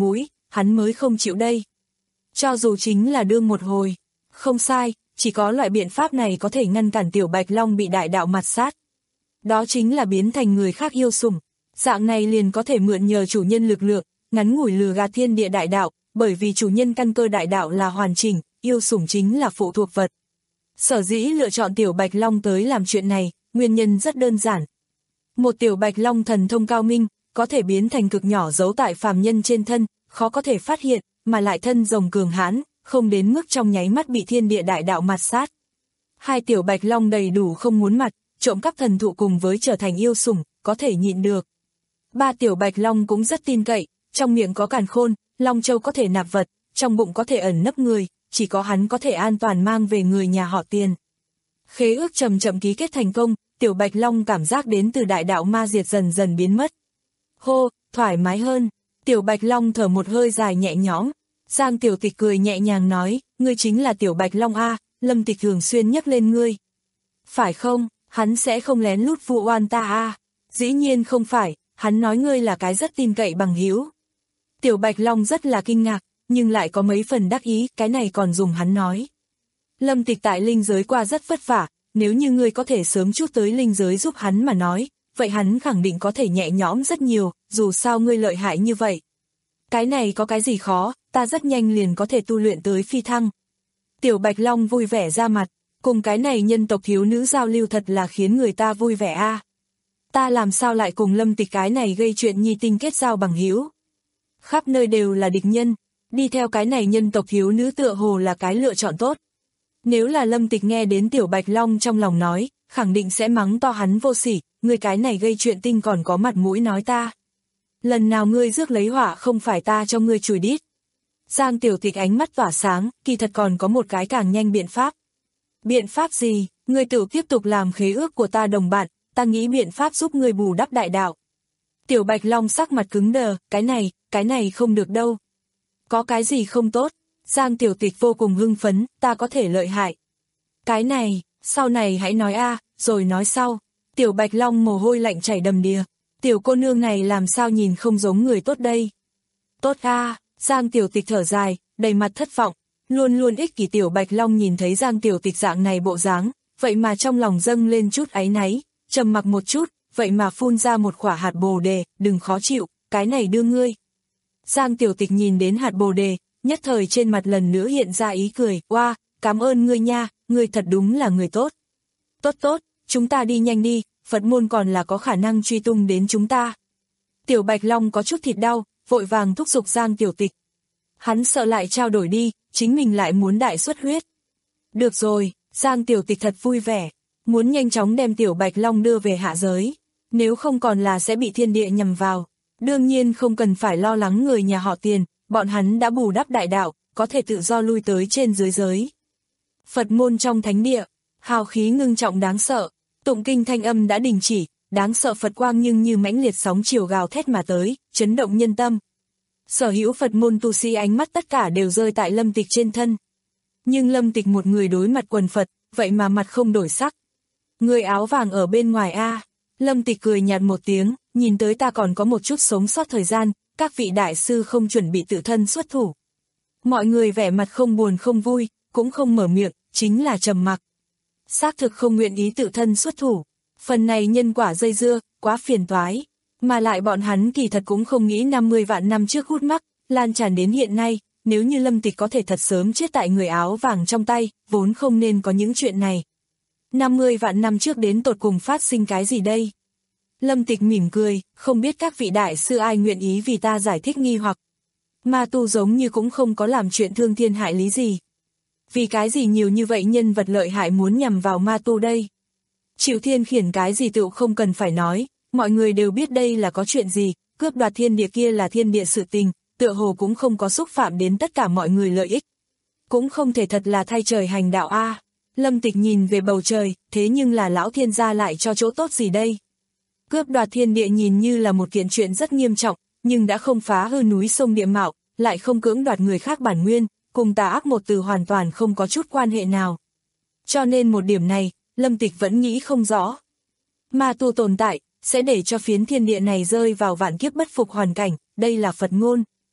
hắn mới không chịu đây. Cho dù chính là đương một hồi, không sai, chỉ có loại biện pháp này có thể ngăn cản Tiểu Bạch Long bị đại đạo mạt sát. Đó chính là biến thành người khác yêu sủng, dạng này liền có thể mượn nhờ chủ nhân lực lượng, ngắn ngủi lừa gạt thiên địa đại đạo, bởi vì chủ nhân căn cơ đại đạo là hoàn chỉnh, yêu sủng chính là phụ thuộc vật. Sở dĩ lựa chọn Tiểu Bạch Long tới làm chuyện này, nguyên nhân rất đơn giản. Một Tiểu Bạch Long thần thông cao minh, có thể biến thành cực nhỏ giấu tại phàm nhân trên thân, khó có thể phát hiện, mà lại thân rồng cường hãn, không đến mức trong nháy mắt bị thiên địa đại đạo mạt sát. Hai Tiểu Bạch Long đầy đủ không muốn mặt, trộm cắp thần thụ cùng với trở thành yêu sủng, có thể nhịn được. Ba Tiểu Bạch Long cũng rất tin cậy, trong miệng có càn khôn, Long Châu có thể nạp vật, trong bụng có thể ẩn nấp người, chỉ có hắn có thể an toàn mang về người nhà họ Tiền. Khế ước chậm chậm ký kết thành công, Tiểu Bạch Long cảm giác đến từ đại đạo ma diệt dần dần biến mất. Hô, thoải mái hơn, Tiểu Bạch Long thở một hơi dài nhẹ nhõm. Giang Tiểu Tịch cười nhẹ nhàng nói, ngươi chính là Tiểu Bạch Long a, Lâm Tịch thường xuyên nhắc lên ngươi. Phải không, hắn sẽ không lén lút vu oan ta a? Dĩ nhiên không phải, hắn nói ngươi là cái rất tin cậy bằng hữu. Tiểu Bạch Long rất là kinh ngạc, nhưng lại có mấy phần đắc ý, cái này còn dùng hắn nói. Lâm Tịch tại linh giới qua rất vất vả, nếu như ngươi có thể sớm chút tới linh giới giúp hắn mà nói, vậy hắn khẳng định có thể nhẹ nhõm rất nhiều, dù sao ngươi lợi hại như vậy. Cái này có cái gì khó, ta rất nhanh liền có thể tu luyện tới phi thăng. Tiểu Bạch Long vui vẻ ra mặt, cùng cái này nhân tộc thiếu nữ giao lưu thật là khiến người ta vui vẻ a. Ta làm sao lại cùng Lâm Tịch cái này gây chuyện nhi tinh kết giao bằng hữu? Khắp nơi đều là địch nhân, đi theo cái này nhân tộc thiếu nữ tựa hồ là cái lựa chọn tốt. Nếu là Lâm Tịch nghe đến Tiểu Bạch Long trong lòng nói, khẳng định sẽ mắng to hắn vô sỉ, ngươi cái này gây chuyện tinh còn có mặt mũi nói ta. Lần nào ngươi rước lấy họa không phải ta cho ngươi chùi đít. Giang Tiểu Tịch ánh mắt tỏa sáng, kỳ thật còn có một cái càng nhanh biện pháp. Biện pháp gì? Ngươi tự tiếp tục làm khế ước của ta đồng bạn, ta nghĩ biện pháp giúp ngươi bù đắp đại đạo. Tiểu Bạch Long sắc mặt cứng đờ, cái này, cái này không được đâu. Có cái gì không tốt? Giang Tiểu Tịch vô cùng hưng phấn, ta có thể lợi hại. Cái này, sau này hãy nói a, rồi nói sau. Tiểu Bạch Long mồ hôi lạnh chảy đầm đìa. Tiểu cô nương này làm sao nhìn không giống người tốt đây? Tốt a, Giang Tiểu Tịch thở dài, đầy mặt thất vọng. Luôn luôn ích kỷ Tiểu Bạch Long nhìn thấy Giang Tiểu Tịch dạng này bộ dáng, vậy mà trong lòng dâng lên chút áy náy, trầm mặc một chút, vậy mà phun ra một quả hạt bồ đề, đừng khó chịu, cái này đưa ngươi. Giang Tiểu Tịch nhìn đến hạt bồ đề, nhất thời trên mặt lần nữa hiện ra ý cười, oa, wow, cảm ơn ngươi nha, ngươi thật đúng là người tốt. Tốt tốt, chúng ta đi nhanh đi, Phật môn còn là có khả năng truy tung đến chúng ta. Tiểu Bạch Long có chút thịt đau, vội vàng thúc giục Giang Tiểu Tịch. Hắn sợ lại trao đổi đi, chính mình lại muốn đại xuất huyết. Được rồi, Giang Tiểu Tịch thật vui vẻ, muốn nhanh chóng đem Tiểu Bạch Long đưa về hạ giới, nếu không còn là sẽ bị thiên địa nhằm vào. Đương nhiên không cần phải lo lắng người nhà họ Tiền, bọn hắn đã bù đắp đại đạo, có thể tự do lui tới trên dưới giới. Phật môn trong thánh địa, hào khí ngưng trọng đáng sợ, tụng kinh thanh âm đã đình chỉ, đáng sợ Phật quang nhưng như mãnh liệt sóng chiều gào thét mà tới, chấn động nhân tâm. Sở hữu Phật môn tu sĩ ánh mắt tất cả đều rơi tại Lâm Tịch trên thân. Nhưng Lâm Tịch một người đối mặt quần Phật, vậy mà mặt không đổi sắc. Người áo vàng ở bên ngoài a. Lâm Tịch cười nhạt một tiếng, nhìn tới ta còn có một chút sống sót thời gian, các vị đại sư không chuẩn bị tự thân xuất thủ. Mọi người vẻ mặt không buồn không vui, cũng không mở miệng, chính là trầm mặc. Xác thực không nguyện ý tự thân xuất thủ. Phần này nhân quả dây dưa, quá phiền toái. Mà lại bọn hắn kỳ thật cũng không nghĩ năm mươi vạn năm trước hút mắc, lan tràn đến hiện nay, nếu như Lâm Tịch có thể thật sớm chết tại người áo vàng trong tay, vốn không nên có những chuyện này. năm mươi vạn năm trước đến tột cùng phát sinh cái gì đây? Lâm Tịch mỉm cười, không biết các vị đại sư ai nguyện ý vì ta giải thích nghi hoặc. Ma tu giống như cũng không có làm chuyện thương thiên hại lý gì. Vì cái gì nhiều như vậy nhân vật lợi hại muốn nhằm vào ma tu đây? Chịu thiên khiển cái gì tựu không cần phải nói, mọi người đều biết đây là có chuyện gì, cướp đoạt thiên địa kia là thiên địa sự tình, tựa hồ cũng không có xúc phạm đến tất cả mọi người lợi ích. Cũng không thể thật là thay trời hành đạo a. À. Lâm Tịch nhìn về bầu trời, thế nhưng là lão thiên gia lại cho chỗ tốt gì đây? Cướp đoạt thiên địa nhìn như là một kiện chuyện rất nghiêm trọng, nhưng đã không phá hư núi sông địa mạo, lại không cưỡng đoạt người khác bản nguyên, cùng tà ác một từ hoàn toàn không có chút quan hệ nào. Cho nên một điểm này, Lâm Tịch vẫn nghĩ không rõ. Ma tu tồn tại, sẽ để cho phiến thiên địa này rơi vào vạn kiếp bất phục hoàn cảnh, đây là Phật ngôn.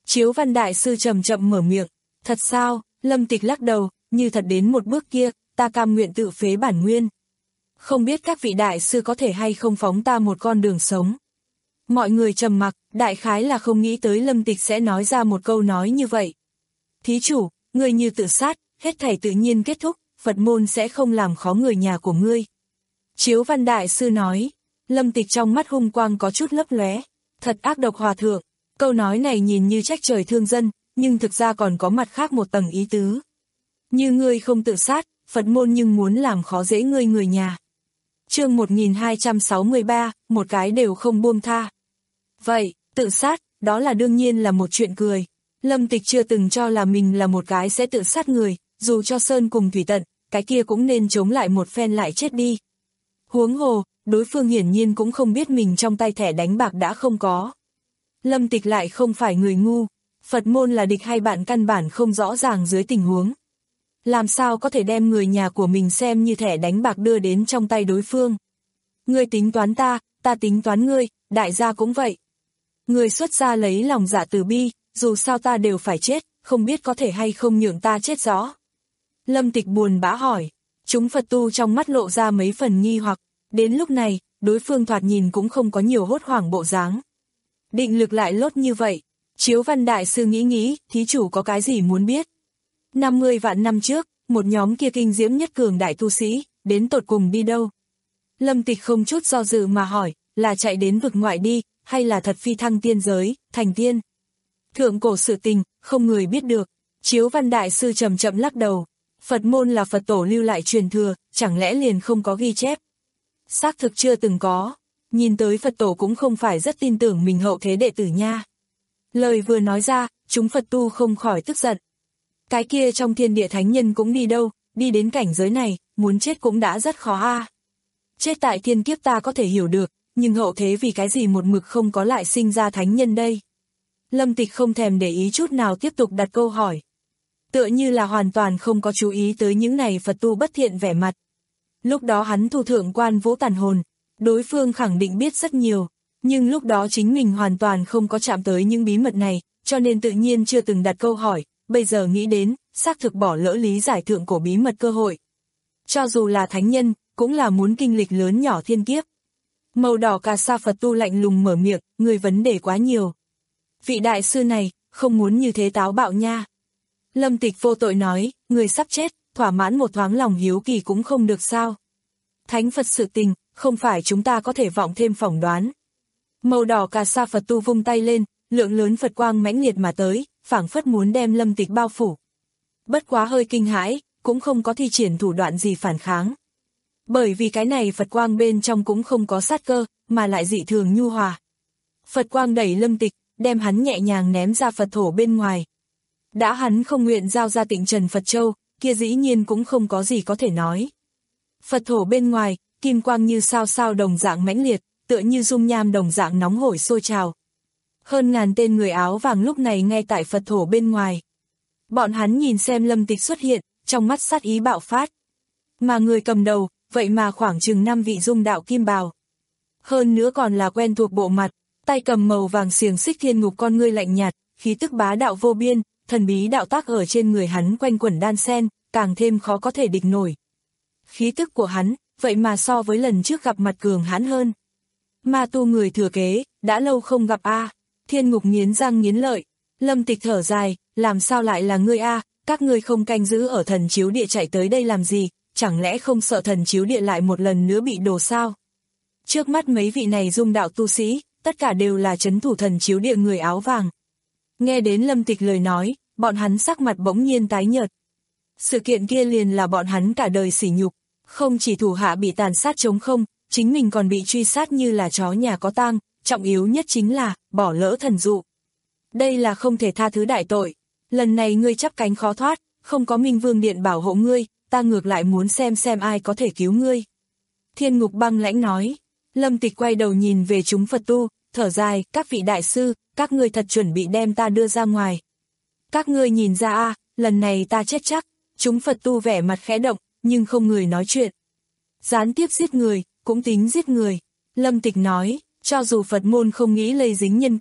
Chiếu Văn Đại Sư chậm chậm mở miệng, thật sao? Lâm Tịch lắc đầu, như thật đến một bước kia, ta cam nguyện tự phế bản nguyên. Không biết các vị đại sư có thể hay không phóng ta một con đường sống. Mọi người trầm mặc, đại khái là không nghĩ tới Lâm Tịch sẽ nói ra một câu nói như vậy. Thí chủ, ngươi như tự sát, hết thảy tự nhiên kết thúc, Phật môn sẽ không làm khó người nhà của ngươi. Chiếu Văn Đại Sư nói, Lâm Tịch trong mắt hung quang có chút lấp lóe, thật ác độc hòa thượng. Câu nói này nhìn như trách trời thương dân, nhưng thực ra còn có mặt khác một tầng ý tứ. Như ngươi không tự sát, Phật môn nhưng muốn làm khó dễ ngươi người nhà. Chương một nghìn hai trăm sáu mươi ba, một cái đều không buông tha. Vậy, tự sát, đó là đương nhiên là một chuyện cười. Lâm Tịch chưa từng cho là mình là một cái sẽ tự sát người, dù cho sơn cùng thủy tận, cái kia cũng nên chống lại một phen lại chết đi. Huống hồ, đối phương hiển nhiên cũng không biết mình trong tay thẻ đánh bạc đã không có. Lâm Tịch lại không phải người ngu, Phật môn là địch hay bạn căn bản không rõ ràng dưới tình huống. Làm sao có thể đem người nhà của mình xem như thẻ đánh bạc đưa đến trong tay đối phương. Ngươi tính toán ta, ta tính toán ngươi, đại gia cũng vậy. Ngươi xuất gia lấy lòng dạ từ bi, dù sao ta đều phải chết, không biết có thể hay không nhượng ta chết rõ. Lâm Tịch buồn bã hỏi, chúng Phật tu trong mắt lộ ra mấy phần nghi hoặc, đến lúc này, đối phương thoạt nhìn cũng không có nhiều hốt hoảng bộ dáng. Định lực lại lốt như vậy, Chiếu Văn Đại Sư nghĩ nghĩ, thí chủ có cái gì muốn biết. năm mươi vạn năm trước, một nhóm kia kinh diễm nhất cường đại tu sĩ, đến tột cùng đi đâu? Lâm Tịch không chút do dự mà hỏi, là chạy đến vực ngoại đi, hay là thật phi thăng tiên giới, thành tiên? Thượng cổ sự tình, không người biết được. Chiếu Văn Đại Sư chậm chậm lắc đầu. Phật môn là Phật tổ lưu lại truyền thừa, chẳng lẽ liền không có ghi chép? Xác thực chưa từng có. Nhìn tới Phật tổ cũng không phải rất tin tưởng mình hậu thế đệ tử nha. Lời vừa nói ra, chúng Phật tu không khỏi tức giận. Cái kia trong thiên địa thánh nhân cũng đi đâu, đi đến cảnh giới này, muốn chết cũng đã rất khó a. Chết tại thiên kiếp ta có thể hiểu được, nhưng hậu thế vì cái gì một mực không có lại sinh ra thánh nhân đây? Lâm Tịch không thèm để ý chút nào tiếp tục đặt câu hỏi. Tựa như là hoàn toàn không có chú ý tới những này Phật tu bất thiện vẻ mặt. Lúc đó hắn thu thượng quan Vũ tàn hồn, đối phương khẳng định biết rất nhiều, nhưng lúc đó chính mình hoàn toàn không có chạm tới những bí mật này, cho nên tự nhiên chưa từng đặt câu hỏi, bây giờ nghĩ đến, xác thực bỏ lỡ lý giải thượng cổ bí mật cơ hội. Cho dù là thánh nhân, cũng là muốn kinh lịch lớn nhỏ thiên kiếp. Màu đỏ cà sa Phật tu lạnh lùng mở miệng, người vấn đề quá nhiều. Vị đại sư này, không muốn như thế táo bạo nha. Lâm Tịch vô tội nói, người sắp chết, thỏa mãn một thoáng lòng hiếu kỳ cũng không được sao. Thánh Phật sự tình, không phải chúng ta có thể vọng thêm phỏng đoán. Màu đỏ cà sa Phật tu vung tay lên, lượng lớn Phật quang mãnh liệt mà tới, phảng phất muốn đem Lâm Tịch bao phủ. Bất quá hơi kinh hãi, cũng không có thi triển thủ đoạn gì phản kháng. Bởi vì cái này Phật quang bên trong cũng không có sát cơ, mà lại dị thường nhu hòa. Phật quang đẩy Lâm Tịch, đem hắn nhẹ nhàng ném ra Phật thổ bên ngoài. Đã hắn không nguyện giao ra Tịnh Trần Phật Châu, kia dĩ nhiên cũng không có gì có thể nói. Phật thổ bên ngoài, kim quang như sao sao đồng dạng mãnh liệt, tựa như dung nham đồng dạng nóng hổi sôi trào. Hơn ngàn tên người áo vàng lúc này ngay tại Phật thổ bên ngoài. Bọn hắn nhìn xem Lâm Tịch xuất hiện, trong mắt sát ý bạo phát. Mà người cầm đầu, vậy mà khoảng chừng năm vị dung đạo kim bào. Hơn nữa còn là quen thuộc bộ mặt, tay cầm màu vàng xiềng xích thiên ngục con ngươi lạnh nhạt, khí tức bá đạo vô biên, thần bí đạo tác ở trên người hắn quanh quẩn đan sen, càng thêm khó có thể địch nổi. Khí tức của hắn, vậy mà so với lần trước gặp mặt cường hãn hơn. Ma tu người thừa kế, đã lâu không gặp a. Thiên ngục nghiến răng nghiến lợi, Lâm Tịch thở dài, làm sao lại là ngươi a, các ngươi không canh giữ ở thần chiếu địa chạy tới đây làm gì, chẳng lẽ không sợ thần chiếu địa lại một lần nữa bị đổ sao? Trước mắt mấy vị này dung đạo tu sĩ, tất cả đều là trấn thủ thần chiếu địa người áo vàng. Nghe đến Lâm Tịch lời nói, bọn hắn sắc mặt bỗng nhiên tái nhợt. Sự kiện kia liền là bọn hắn cả đời sỉ nhục, không chỉ thủ hạ bị tàn sát trống không, chính mình còn bị truy sát như là chó nhà có tang, trọng yếu nhất chính là bỏ lỡ thần dụ. Đây là không thể tha thứ đại tội, lần này ngươi chắp cánh khó thoát, không có Minh Vương Điện bảo hộ ngươi, ta ngược lại muốn xem xem ai có thể cứu ngươi. Thiên ngục băng lãnh nói. Lâm Tịch quay đầu nhìn về chúng Phật tu, thở dài, các vị đại sư, các ngươi thật chuẩn bị đem ta đưa ra ngoài. Các ngươi nhìn ra a, lần này ta chết chắc. Chúng Phật tu vẻ mặt khẽ động, nhưng không người nói chuyện. Gián tiếp giết người, cũng tính giết người. Lâm Tịch nói, cho dù Phật môn không nghĩ lây dính nhân quả,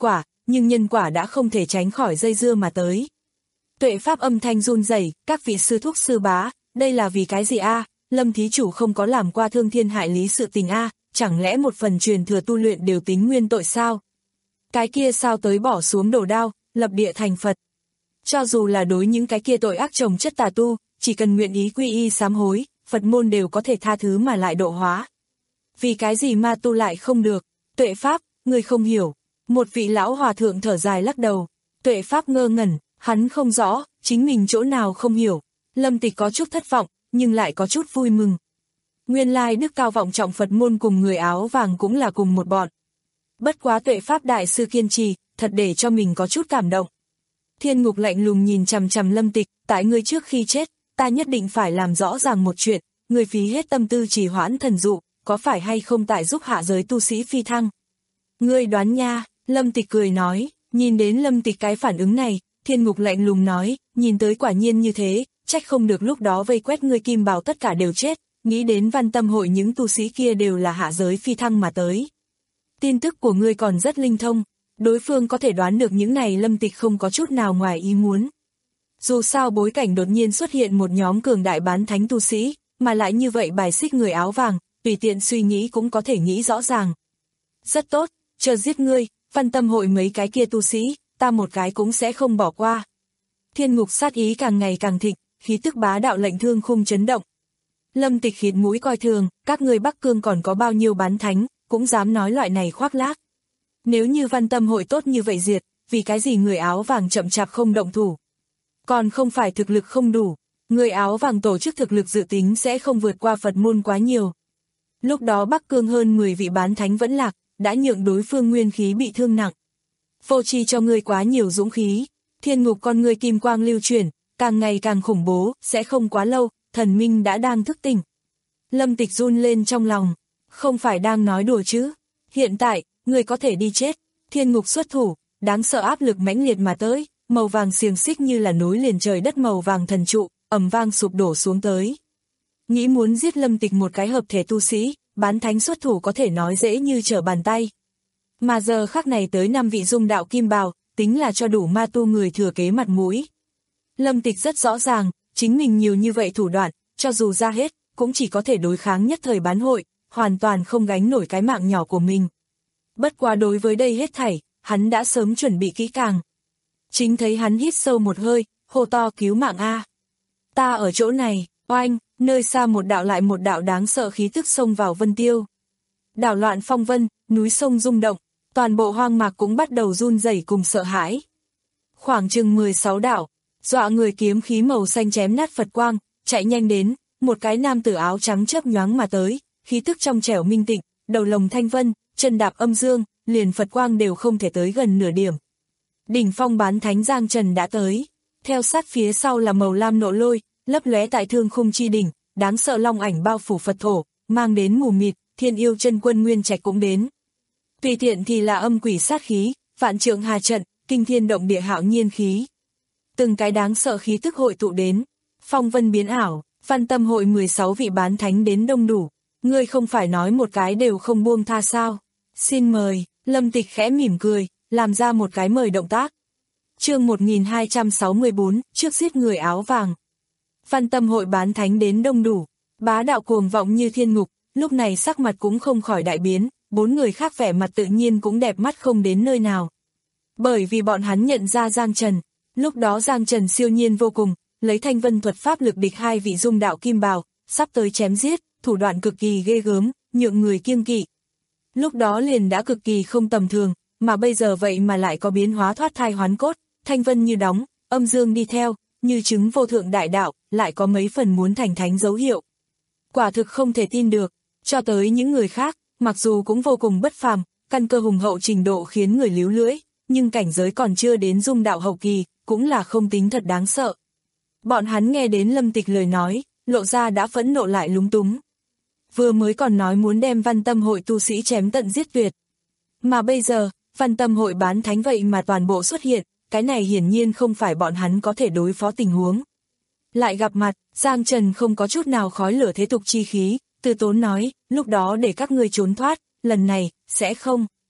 nhưng nhân quả đã không thể tránh khỏi dây dưa mà tới. Tuệ Pháp âm thanh run rẩy, các vị sư thúc sư bá, đây là vì cái gì a? Lâm thí chủ không có làm qua thương thiên hại lý sự tình a, chẳng lẽ một phần truyền thừa tu luyện đều tính nguyên tội sao? Cái kia sao tới bỏ xuống đồ đao, lập địa thành Phật? Cho dù là đối những cái kia tội ác chồng chất tà tu, chỉ cần nguyện ý quy y sám hối, Phật môn đều có thể tha thứ mà lại độ hóa. Vì cái gì ma tu lại không được? Tuệ Pháp, người không hiểu. Một vị lão hòa thượng thở dài lắc đầu. Tuệ Pháp ngơ ngẩn, hắn không rõ, chính mình chỗ nào không hiểu. Lâm Tịch có chút thất vọng, nhưng lại có chút vui mừng. Nguyên lai đức cao vọng trọng Phật môn cùng người áo vàng cũng là cùng một bọn. Bất quá Tuệ Pháp đại sư kiên trì, thật để cho mình có chút cảm động. Thiên Ngục lạnh lùng nhìn chằm chằm Lâm Tịch, tại ngươi trước khi chết, ta nhất định phải làm rõ ràng một chuyện, ngươi phí hết tâm tư trì hoãn thần dụ, có phải hay không tại giúp hạ giới tu sĩ phi thăng? Ngươi đoán nha, Lâm Tịch cười nói, nhìn đến Lâm Tịch cái phản ứng này, Thiên Ngục lạnh lùng nói, nhìn tới quả nhiên như thế, trách không được lúc đó vây quét ngươi kim bào tất cả đều chết, nghĩ đến Văn Tâm hội những tu sĩ kia đều là hạ giới phi thăng mà tới. Tin tức của ngươi còn rất linh thông, đối phương có thể đoán được những này Lâm Tịch không có chút nào ngoài ý muốn. Dù sao bối cảnh đột nhiên xuất hiện một nhóm cường đại bán thánh tu sĩ, mà lại như vậy bài xích người áo vàng, tùy tiện suy nghĩ cũng có thể nghĩ rõ ràng. Rất tốt, chờ giết ngươi, Văn Tâm hội mấy cái kia tu sĩ, ta một cái cũng sẽ không bỏ qua. Thiên Ngục sát ý càng ngày càng thịnh, khí tức bá đạo lệnh thương khung chấn động. Lâm Tịch khịt mũi coi thường, các ngươi Bắc Cương còn có bao nhiêu bán thánh, cũng dám nói loại này khoác lác. Nếu như Văn Tâm hội tốt như vậy diệt, vì cái gì người áo vàng chậm chạp không động thủ? Còn không phải thực lực không đủ, người áo vàng tổ chức thực lực dự tính sẽ không vượt qua Phật môn quá nhiều. Lúc đó Bắc Cương hơn mười vị bán thánh vẫn lạc, đã nhượng đối phương nguyên khí bị thương nặng. Vô tri cho ngươi quá nhiều dũng khí, Thiên Ngục con ngươi kim quang lưu chuyển, càng ngày càng khủng bố, sẽ không quá lâu, thần minh đã đang thức tỉnh. Lâm Tịch run lên trong lòng, không phải đang nói đùa chứ, hiện tại, ngươi có thể đi chết. Thiên Ngục xuất thủ, đáng sợ áp lực mãnh liệt mà tới, màu vàng xiềng xích như là nối liền trời đất màu vàng thần trụ, ầm vang sụp đổ xuống tới. Nghĩ muốn giết Lâm Tịch một cái hợp thể tu sĩ, bán thánh xuất thủ có thể nói dễ như trở bàn tay. Mà giờ khắc này tới năm vị dung đạo kim bào, tính là cho đủ ma tu người thừa kế mặt mũi. Lâm Tịch rất rõ ràng, chính mình nhiều như vậy thủ đoạn, cho dù ra hết, cũng chỉ có thể đối kháng nhất thời bán hội, hoàn toàn không gánh nổi cái mạng nhỏ của mình. Bất quá đối với đây hết thảy, hắn đã sớm chuẩn bị kỹ càng. Chính thấy hắn hít sâu một hơi, hô to cứu mạng a. Ta ở chỗ này, oanh, nơi xa một đạo lại một đạo đáng sợ khí tức xông vào vân tiêu. Đảo loạn phong vân, núi sông rung động, toàn bộ hoang mạc cũng bắt đầu run rẩy cùng sợ hãi. Khoảng chừng mười sáu đạo, dọa người kiếm khí màu xanh chém nát Phật quang, chạy nhanh đến, một cái nam tử áo trắng chớp nhoáng mà tới, khí tức trong trẻo minh tịnh, đầu lồng thanh vân, chân đạp âm dương, liền Phật quang đều không thể tới gần nửa điểm. Đỉnh phong bán thánh Giang Trần đã tới, theo sát phía sau là màu lam nộ lôi, lấp lóe tại thương khung chi đỉnh, đáng sợ long ảnh bao phủ Phật thổ, mang đến mù mịt, thiên yêu chân quân Nguyên Trạch cũng đến. Tùy tiện thì là âm quỷ sát khí, vạn trượng hà trận, kinh thiên động địa hạo nhiên khí. Từng cái đáng sợ khí tức hội tụ đến, phong vân biến ảo, Văn Tâm hội mười sáu vị bán thánh đến đông đủ, ngươi không phải nói một cái đều không buông tha sao? Xin mời, Lâm Tịch khẽ mỉm cười, làm ra một cái mời động tác. Chương một nghìn hai trăm sáu mươi tư, trước giết người áo vàng. Văn Tâm hội bán thánh đến đông đủ, bá đạo cuồng vọng như thiên ngục, lúc này sắc mặt cũng không khỏi đại biến, bốn người khác vẻ mặt tự nhiên cũng đẹp mắt không đến nơi nào. Bởi vì bọn hắn nhận ra Giang Trần, lúc đó Giang Trần siêu nhiên vô cùng, lấy thanh vân thuật pháp lực địch hai vị dung đạo kim bào, sắp tới chém giết, thủ đoạn cực kỳ ghê gớm, nhượng người kiêng kỵ. Lúc đó liền đã cực kỳ không tầm thường, mà bây giờ vậy mà lại có biến hóa thoát thai hoán cốt, thanh vân như đóng, âm dương đi theo, như chứng vô thượng đại đạo, lại có mấy phần muốn thành thánh dấu hiệu. Quả thực không thể tin được, cho tới những người khác, mặc dù cũng vô cùng bất phàm, căn cơ hùng hậu trình độ khiến người líu lưỡi, nhưng cảnh giới còn chưa đến dung đạo hậu kỳ, cũng là không tính thật đáng sợ. Bọn hắn nghe đến Lâm Tịch lời nói, lộ ra đã phẫn nộ lại lúng túng. Vừa mới còn nói muốn đem Văn Tâm hội tu sĩ chém tận giết tuyệt. Mà bây giờ, Văn Tâm hội bán thánh vậy mà toàn bộ xuất hiện, cái này hiển nhiên không phải bọn hắn có thể đối phó tình huống. Lại gặp mặt, Giang Trần không có chút nào khói lửa thế tục chi khí, từ tốn nói, lúc đó để các ngươi trốn thoát, lần này, sẽ không.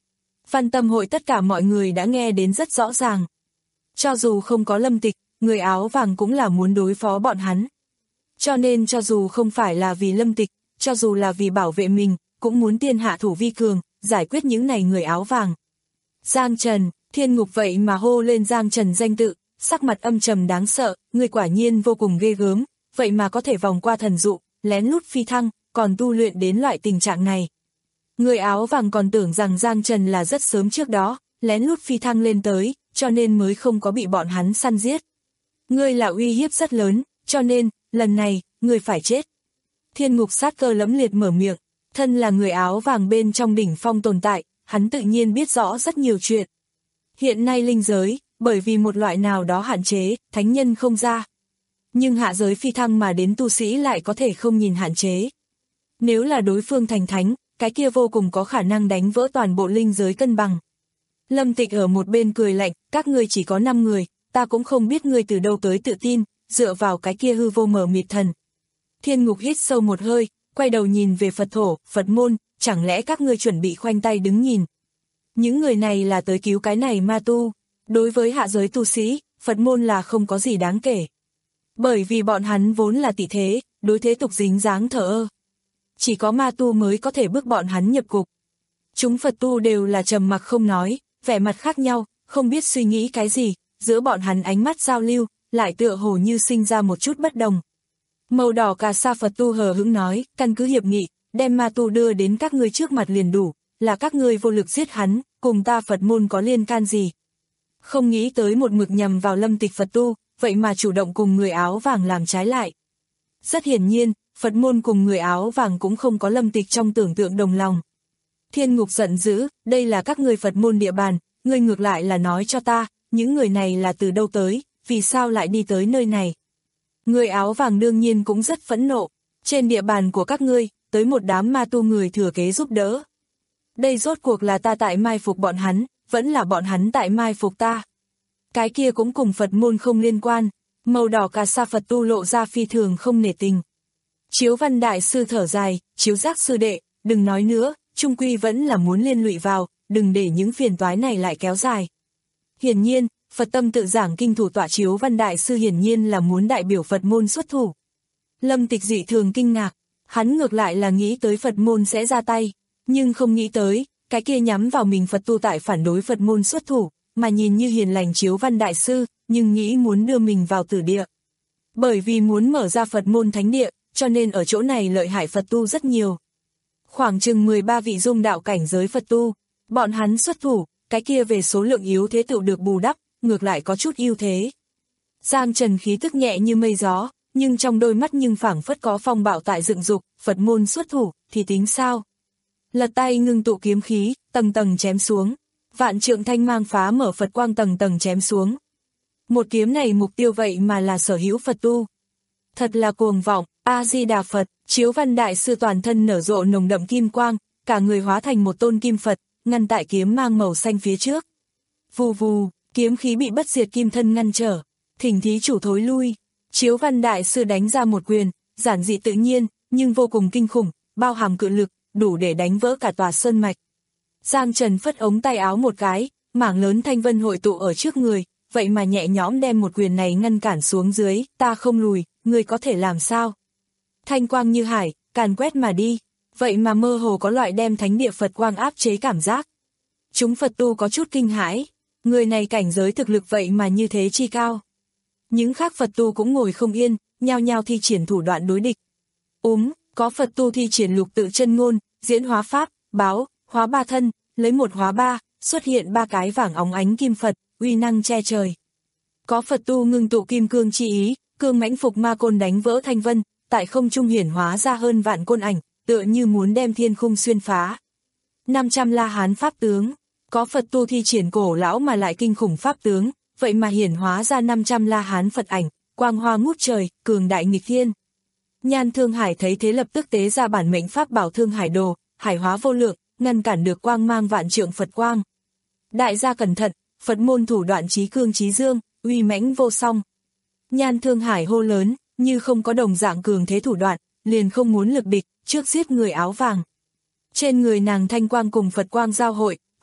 Văn Tâm hội tất cả mọi người đã nghe đến rất rõ ràng. Cho dù không có Lâm Tịch, người áo vàng cũng là muốn đối phó bọn hắn. Cho nên cho dù không phải là vì Lâm Tịch, cho dù là vì bảo vệ mình, cũng muốn tiên hạ thủ vi cường, giải quyết những này người áo vàng. Giang Trần, Thiên Ngục vậy mà hô lên Giang Trần danh tự, sắc mặt âm trầm đáng sợ, người quả nhiên vô cùng ghê gớm, vậy mà có thể vòng qua thần dụ, lén lút phi thăng, còn tu luyện đến loại tình trạng này. Người áo vàng còn tưởng rằng Giang Trần là rất sớm trước đó, lén lút phi thăng lên tới, cho nên mới không có bị bọn hắn săn giết. Ngươi là uy hiếp rất lớn, cho nên, lần này, ngươi phải chết. Thiên Ngục sát cơ lẫm liệt mở miệng, thân là người áo vàng bên trong đỉnh phong tồn tại, hắn tự nhiên biết rõ rất nhiều chuyện. Hiện nay linh giới, bởi vì một loại nào đó hạn chế, thánh nhân không ra. Nhưng hạ giới phi thăng mà đến tu sĩ lại có thể không nhìn hạn chế. Nếu là đối phương thành thánh, cái kia vô cùng có khả năng đánh vỡ toàn bộ linh giới cân bằng. Lâm Tịch ở một bên cười lạnh, các ngươi chỉ có năm người, ta cũng không biết ngươi từ đâu tới tự tin, dựa vào cái kia hư vô mờ mịt thần. Thiên Ngục hít sâu một hơi, quay đầu nhìn về Phật thổ, Phật môn, chẳng lẽ các ngươi chuẩn bị khoanh tay đứng nhìn. Những người này là tới cứu cái này ma tu, đối với hạ giới tu sĩ, Phật môn là không có gì đáng kể. Bởi vì bọn hắn vốn là tị thế, đối thế tục dính dáng thờ ơ. Chỉ có ma tu mới có thể bước bọn hắn nhập cục. Chúng Phật tu đều là trầm mặc không nói, vẻ mặt khác nhau, không biết suy nghĩ cái gì, giữa bọn hắn ánh mắt giao lưu, lại tựa hồ như sinh ra một chút bất đồng. Màu đỏ cà sa Phật tu hờ hững nói, căn cứ hiệp nghị, đem ma tu đưa đến các ngươi trước mặt liền đủ, là các ngươi vô lực giết hắn, cùng ta Phật môn có liên can gì. Không nghĩ tới một mực nhằm vào Lâm Tịch Phật tu, vậy mà chủ động cùng người áo vàng làm trái lại. Rất hiển nhiên, Phật môn cùng người áo vàng cũng không có Lâm Tịch trong tưởng tượng đồng lòng. Thiên Ngục giận dữ, đây là các ngươi Phật môn địa bàn, ngươi ngược lại là nói cho ta, những người này là từ đâu tới, vì sao lại đi tới nơi này. Người áo vàng đương nhiên cũng rất phẫn nộ, trên địa bàn của các ngươi, tới một đám ma tu người thừa kế giúp đỡ. Đây rốt cuộc là ta tại mai phục bọn hắn, vẫn là bọn hắn tại mai phục ta. Cái kia cũng cùng Phật môn không liên quan, màu đỏ cà sa Phật tu lộ ra phi thường không nể tình. Chiếu Văn Đại Sư thở dài, Chiếu Giác Sư đệ, đừng nói nữa, chung quy vẫn là muốn liên lụy vào, đừng để những phiền toái này lại kéo dài. Hiển nhiên, Phật tâm tự giảng kinh thủ tọa Chiếu Văn Đại Sư hiển nhiên là muốn đại biểu Phật môn xuất thủ. Lâm Tịch dị thường kinh ngạc, hắn ngược lại là nghĩ tới Phật môn sẽ ra tay, nhưng không nghĩ tới, cái kia nhắm vào mình Phật tu tại phản đối Phật môn xuất thủ, mà nhìn như hiền lành Chiếu Văn Đại Sư, nhưng nghĩ muốn đưa mình vào tử địa. Bởi vì muốn mở ra Phật môn thánh địa, cho nên ở chỗ này lợi hại Phật tu rất nhiều. Khoảng chừng mười ba vị dung đạo cảnh giới Phật tu, bọn hắn xuất thủ, cái kia về số lượng yếu thế tự được bù đắp, ngược lại có chút ưu thế. Giang Trần khí tức nhẹ như mây gió, nhưng trong đôi mắt nhưng phảng phất có phong bạo tại dựng dục, Phật môn xuất thủ, thì tính sao? Lật tay ngưng tụ kiếm khí, tầng tầng chém xuống, vạn trượng thanh mang phá mở Phật quang tầng tầng chém xuống. Một kiếm này mục tiêu vậy mà là sở hữu Phật tu. Thật là cuồng vọng, A-di-đà Phật, Chiếu Văn Đại Sư toàn thân nở rộ nồng đậm kim quang, cả người hóa thành một tôn kim Phật, ngăn tại kiếm mang màu xanh phía trước. Vù vù, kiếm khí bị bất diệt kim thân ngăn trở, thỉnh thí chủ thối lui. Chiếu Văn Đại Sư đánh ra một quyền, giản dị tự nhiên, nhưng vô cùng kinh khủng, bao hàm cự lực, đủ để đánh vỡ cả tòa sơn mạch. Giang Trần phất ống tay áo một cái, mảng lớn thanh vân hội tụ ở trước người, vậy mà nhẹ nhõm đem một quyền này ngăn cản xuống dưới, ta không lùi, người có thể làm sao? Thanh quang như hải, càn quét mà đi, vậy mà mơ hồ có loại đem thánh địa Phật quang áp chế cảm giác. Chúng Phật tu có chút kinh hãi, người này cảnh giới thực lực vậy mà như thế chi cao. Những khác Phật tu cũng ngồi không yên, nhao nhao thi triển thủ đoạn đối địch. Úm, có Phật tu thi triển lục tự chân ngôn, diễn hóa pháp, báo, hóa ba thân, lấy một hóa ba, xuất hiện ba cái vàng óng ánh kim Phật, uy năng che trời. Có Phật tu ngưng tụ kim cương chi ý, cương mãnh phục ma côn đánh vỡ thanh vân, tại không trung hiển hóa ra hơn vạn côn ảnh, tựa như muốn đem thiên khung xuyên phá. năm trăm La Hán pháp tướng, có Phật tu thi triển cổ lão mà lại kinh khủng pháp tướng, vậy mà hiển hóa ra năm trăm La Hán Phật ảnh, quang hoa ngút trời, cường đại nghịch thiên. Nhan Thương Hải thấy thế lập tức tế ra bản mệnh pháp bảo Thương Hải Đồ, hải hóa vô lượng, ngăn cản được quang mang vạn trượng Phật quang. Đại gia cẩn thận, Phật môn thủ đoạn trí cương trí dương, uy mãnh vô song. Nhan Thương Hải hô lớn, như không có đồng dạng cường thế thủ đoạn, liền không muốn lực địch, trước giết người áo vàng. Trên người nàng thanh quang cùng Phật quang giao hội,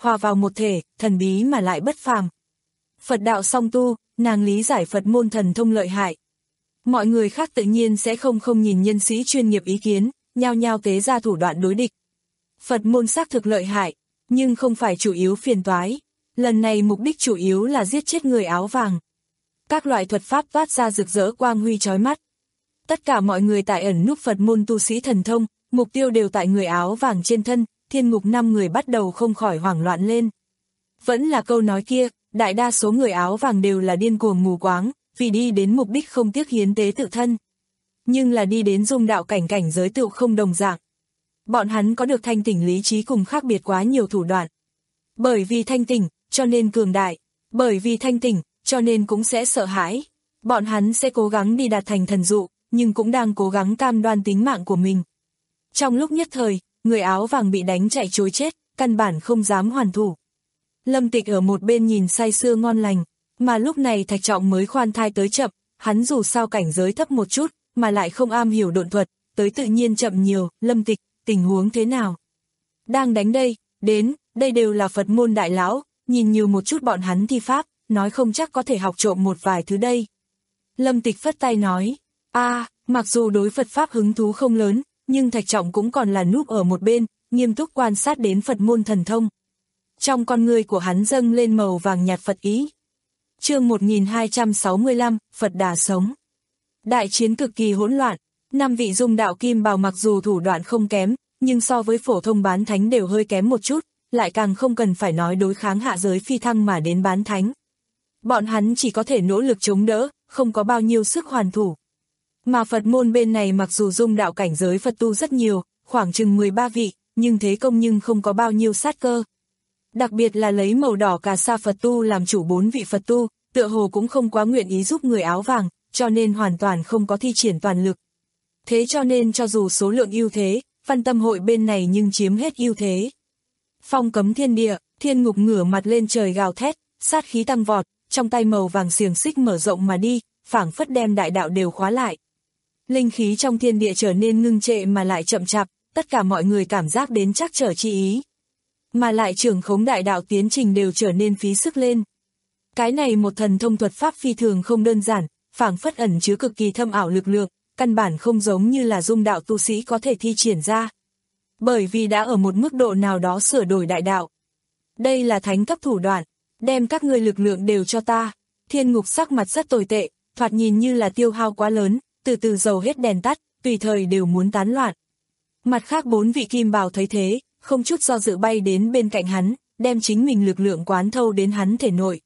hòa vào một thể, thần bí mà lại bất phàm. Phật đạo song tu, nàng lý giải Phật môn thần thông lợi hại. Mọi người khác tự nhiên sẽ không không nhìn nhân sĩ chuyên nghiệp ý kiến, nhao nhao tế ra thủ đoạn đối địch. Phật môn xác thực lợi hại, nhưng không phải chủ yếu phiền toái. Lần này mục đích chủ yếu là giết chết người áo vàng. Các loại thuật pháp toát ra rực rỡ quang huy chói mắt. Tất cả mọi người tại ẩn núp Phật môn tu sĩ thần thông, mục tiêu đều tại người áo vàng trên thân, thiên ngục năm người bắt đầu không khỏi hoảng loạn lên. Vẫn là câu nói kia, đại đa số người áo vàng đều là điên cuồng mù quáng, vì đi đến mục đích không tiếc hiến tế tự thân. Nhưng là đi đến dung đạo cảnh cảnh giới tựu không đồng dạng. Bọn hắn có được thanh tỉnh lý trí cùng khác biệt quá nhiều thủ đoạn. Bởi vì thanh tỉnh, cho nên cường đại. Bởi vì thanh tỉnh, cho nên cũng sẽ sợ hãi. Bọn hắn sẽ cố gắng đi đạt thành thần dụ, nhưng cũng đang cố gắng cam đoan tính mạng của mình. Trong lúc nhất thời, người áo vàng bị đánh chạy trối chết, căn bản không dám hoàn thủ. Lâm Tịch ở một bên nhìn say sưa ngon lành, mà lúc này Thạch Trọng mới khoan thai tới chậm, hắn dù sao cảnh giới thấp một chút, mà lại không am hiểu độn thuật, tới tự nhiên chậm nhiều. Lâm Tịch, tình huống thế nào? Đang đánh đây, đến, đây đều là Phật môn đại lão, nhìn nhiều một chút bọn hắn thi pháp, nói không chắc có thể học trộm một vài thứ đây. Lâm Tịch phất tay nói, a à, mặc dù đối Phật pháp hứng thú không lớn, nhưng Thạch Trọng cũng còn là núp ở một bên, nghiêm túc quan sát đến Phật môn thần thông. Trong con người của hắn dâng lên màu vàng nhạt Phật ý. Chương một nghìn hai trăm sáu mươi lăm, Phật Đà sống. Đại chiến cực kỳ hỗn loạn, năm vị dung đạo kim bào mặc dù thủ đoạn không kém, nhưng so với phổ thông bán thánh đều hơi kém một chút, lại càng không cần phải nói đối kháng hạ giới phi thăng mà đến bán thánh. Bọn hắn chỉ có thể nỗ lực chống đỡ, không có bao nhiêu sức hoàn thủ. Mà Phật môn bên này mặc dù dung đạo cảnh giới Phật tu rất nhiều, khoảng chừng mười ba vị, nhưng thế công nhưng không có bao nhiêu sát cơ. Đặc biệt là lấy màu đỏ cà sa Phật tu làm chủ bốn vị Phật tu, tựa hồ cũng không quá nguyện ý giúp người áo vàng, cho nên hoàn toàn không có thi triển toàn lực. Thế cho nên cho dù số lượng ưu thế, Văn Tâm hội bên này nhưng chiếm hết ưu thế. Phong cấm thiên địa, thiên ngục ngửa mặt lên trời gào thét, sát khí tăng vọt, trong tay màu vàng xiềng xích mở rộng mà đi, phảng phất đem đại đạo đều khóa lại. Linh khí trong thiên địa trở nên ngưng trệ mà lại chậm chạp, tất cả mọi người cảm giác đến trắc trở chi ý. Mà lại trưởng khống đại đạo tiến trình đều trở nên phí sức lên. Cái này một thần thông thuật pháp phi thường không đơn giản, phảng phất ẩn chứa cực kỳ thâm ảo lực lượng, căn bản không giống như là dung đạo tu sĩ có thể thi triển ra. Bởi vì đã ở một mức độ nào đó sửa đổi đại đạo. Đây là thánh cấp thủ đoạn, đem các ngươi lực lượng đều cho ta. Thiên ngục sắc mặt rất tồi tệ, thoạt nhìn như là tiêu hao quá lớn, từ từ dầu hết đèn tắt, tùy thời đều muốn tán loạn. Mặt khác bốn vị kim bào thấy thế, không chút do dự bay đến bên cạnh hắn, đem chính mình lực lượng quán thâu đến hắn thể nội.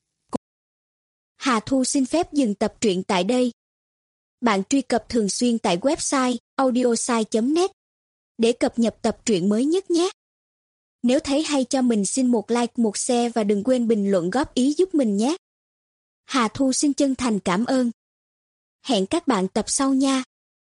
Hà Thu xin phép dừng tập truyện tại đây. Bạn truy cập thường xuyên tại website audiosai chấm net để cập nhật tập truyện mới nhất nhé. Nếu thấy hay cho mình xin một like, một share và đừng quên bình luận góp ý giúp mình nhé. Hà Thu xin chân thành cảm ơn. Hẹn các bạn tập sau nha.